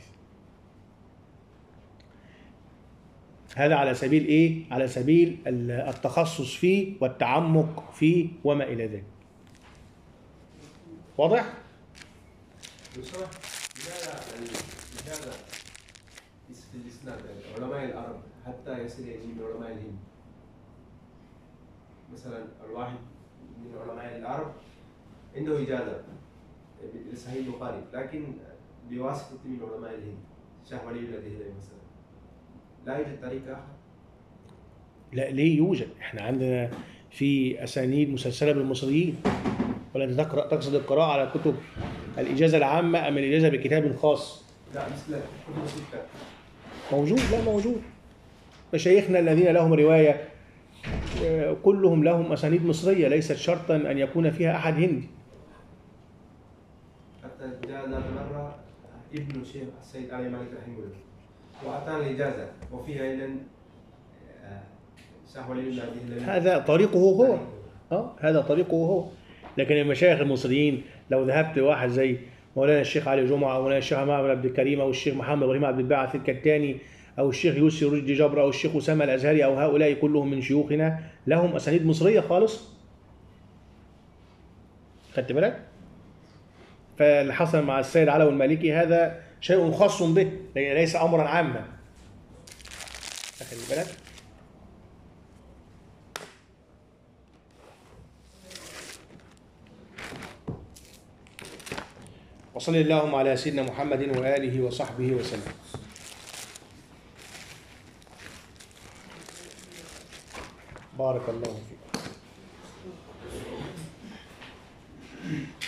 هذا على سبيل إيه؟ على سبيل التخصص فيه والتعمق فيه وما إلى ذلك. واضح؟
لماذا في الإسناد علماء العرب حتى يصل إلى علماء الهند؟ مثلا الواحد من علماء العرب عنده إجازة لصحيح البخاري، لكن بواسطة من علماء الهند شاه ولي الله دهلوي مثلا، لا يوجد طريق آخر؟
لا ليه يوجد؟ احنا عندنا في اسانيد مسلسله بالمصريين. ولا انت تقصد القراءه على كتب الاجازه العامه ام الاجازه بكتاب خاص؟
لا مثل كتب الستة.
موجود، لا موجود. مشايخنا الذين لهم روايه كلهم لهم اسانيد مصريه، ليست شرطا ان يكون فيها احد هندي.
حتى جاء ذات مرة ابن الشيخ السيد علي مالك رحمه الله وأعطانا الإجازة وفيها أيضا شاه ولي الله دهلوي.
هذا طريقه هو. هذا طريقه هو. لكن المشايخ المصريين لو ذهبت واحد زي مولانا الشيخ علي جمعه او مولانا الشيخ محمد عبد الكريم او الشيخ محمد ابراهيم عبد الباعث الكتاني او الشيخ يوسف رشدي جبر او الشيخ اسامه الازهري او هؤلاء كلهم من شيوخنا لهم اسانيد مصريه خالص. خدت بالك؟ فاللي حصل مع السيد علوي المالكي هذا شيء خاص به، ليس امرا عاما. خلي بالك؟ وصلى اللهم على سيدنا محمد وآله وصحبه وسلم. بارك الله فيك.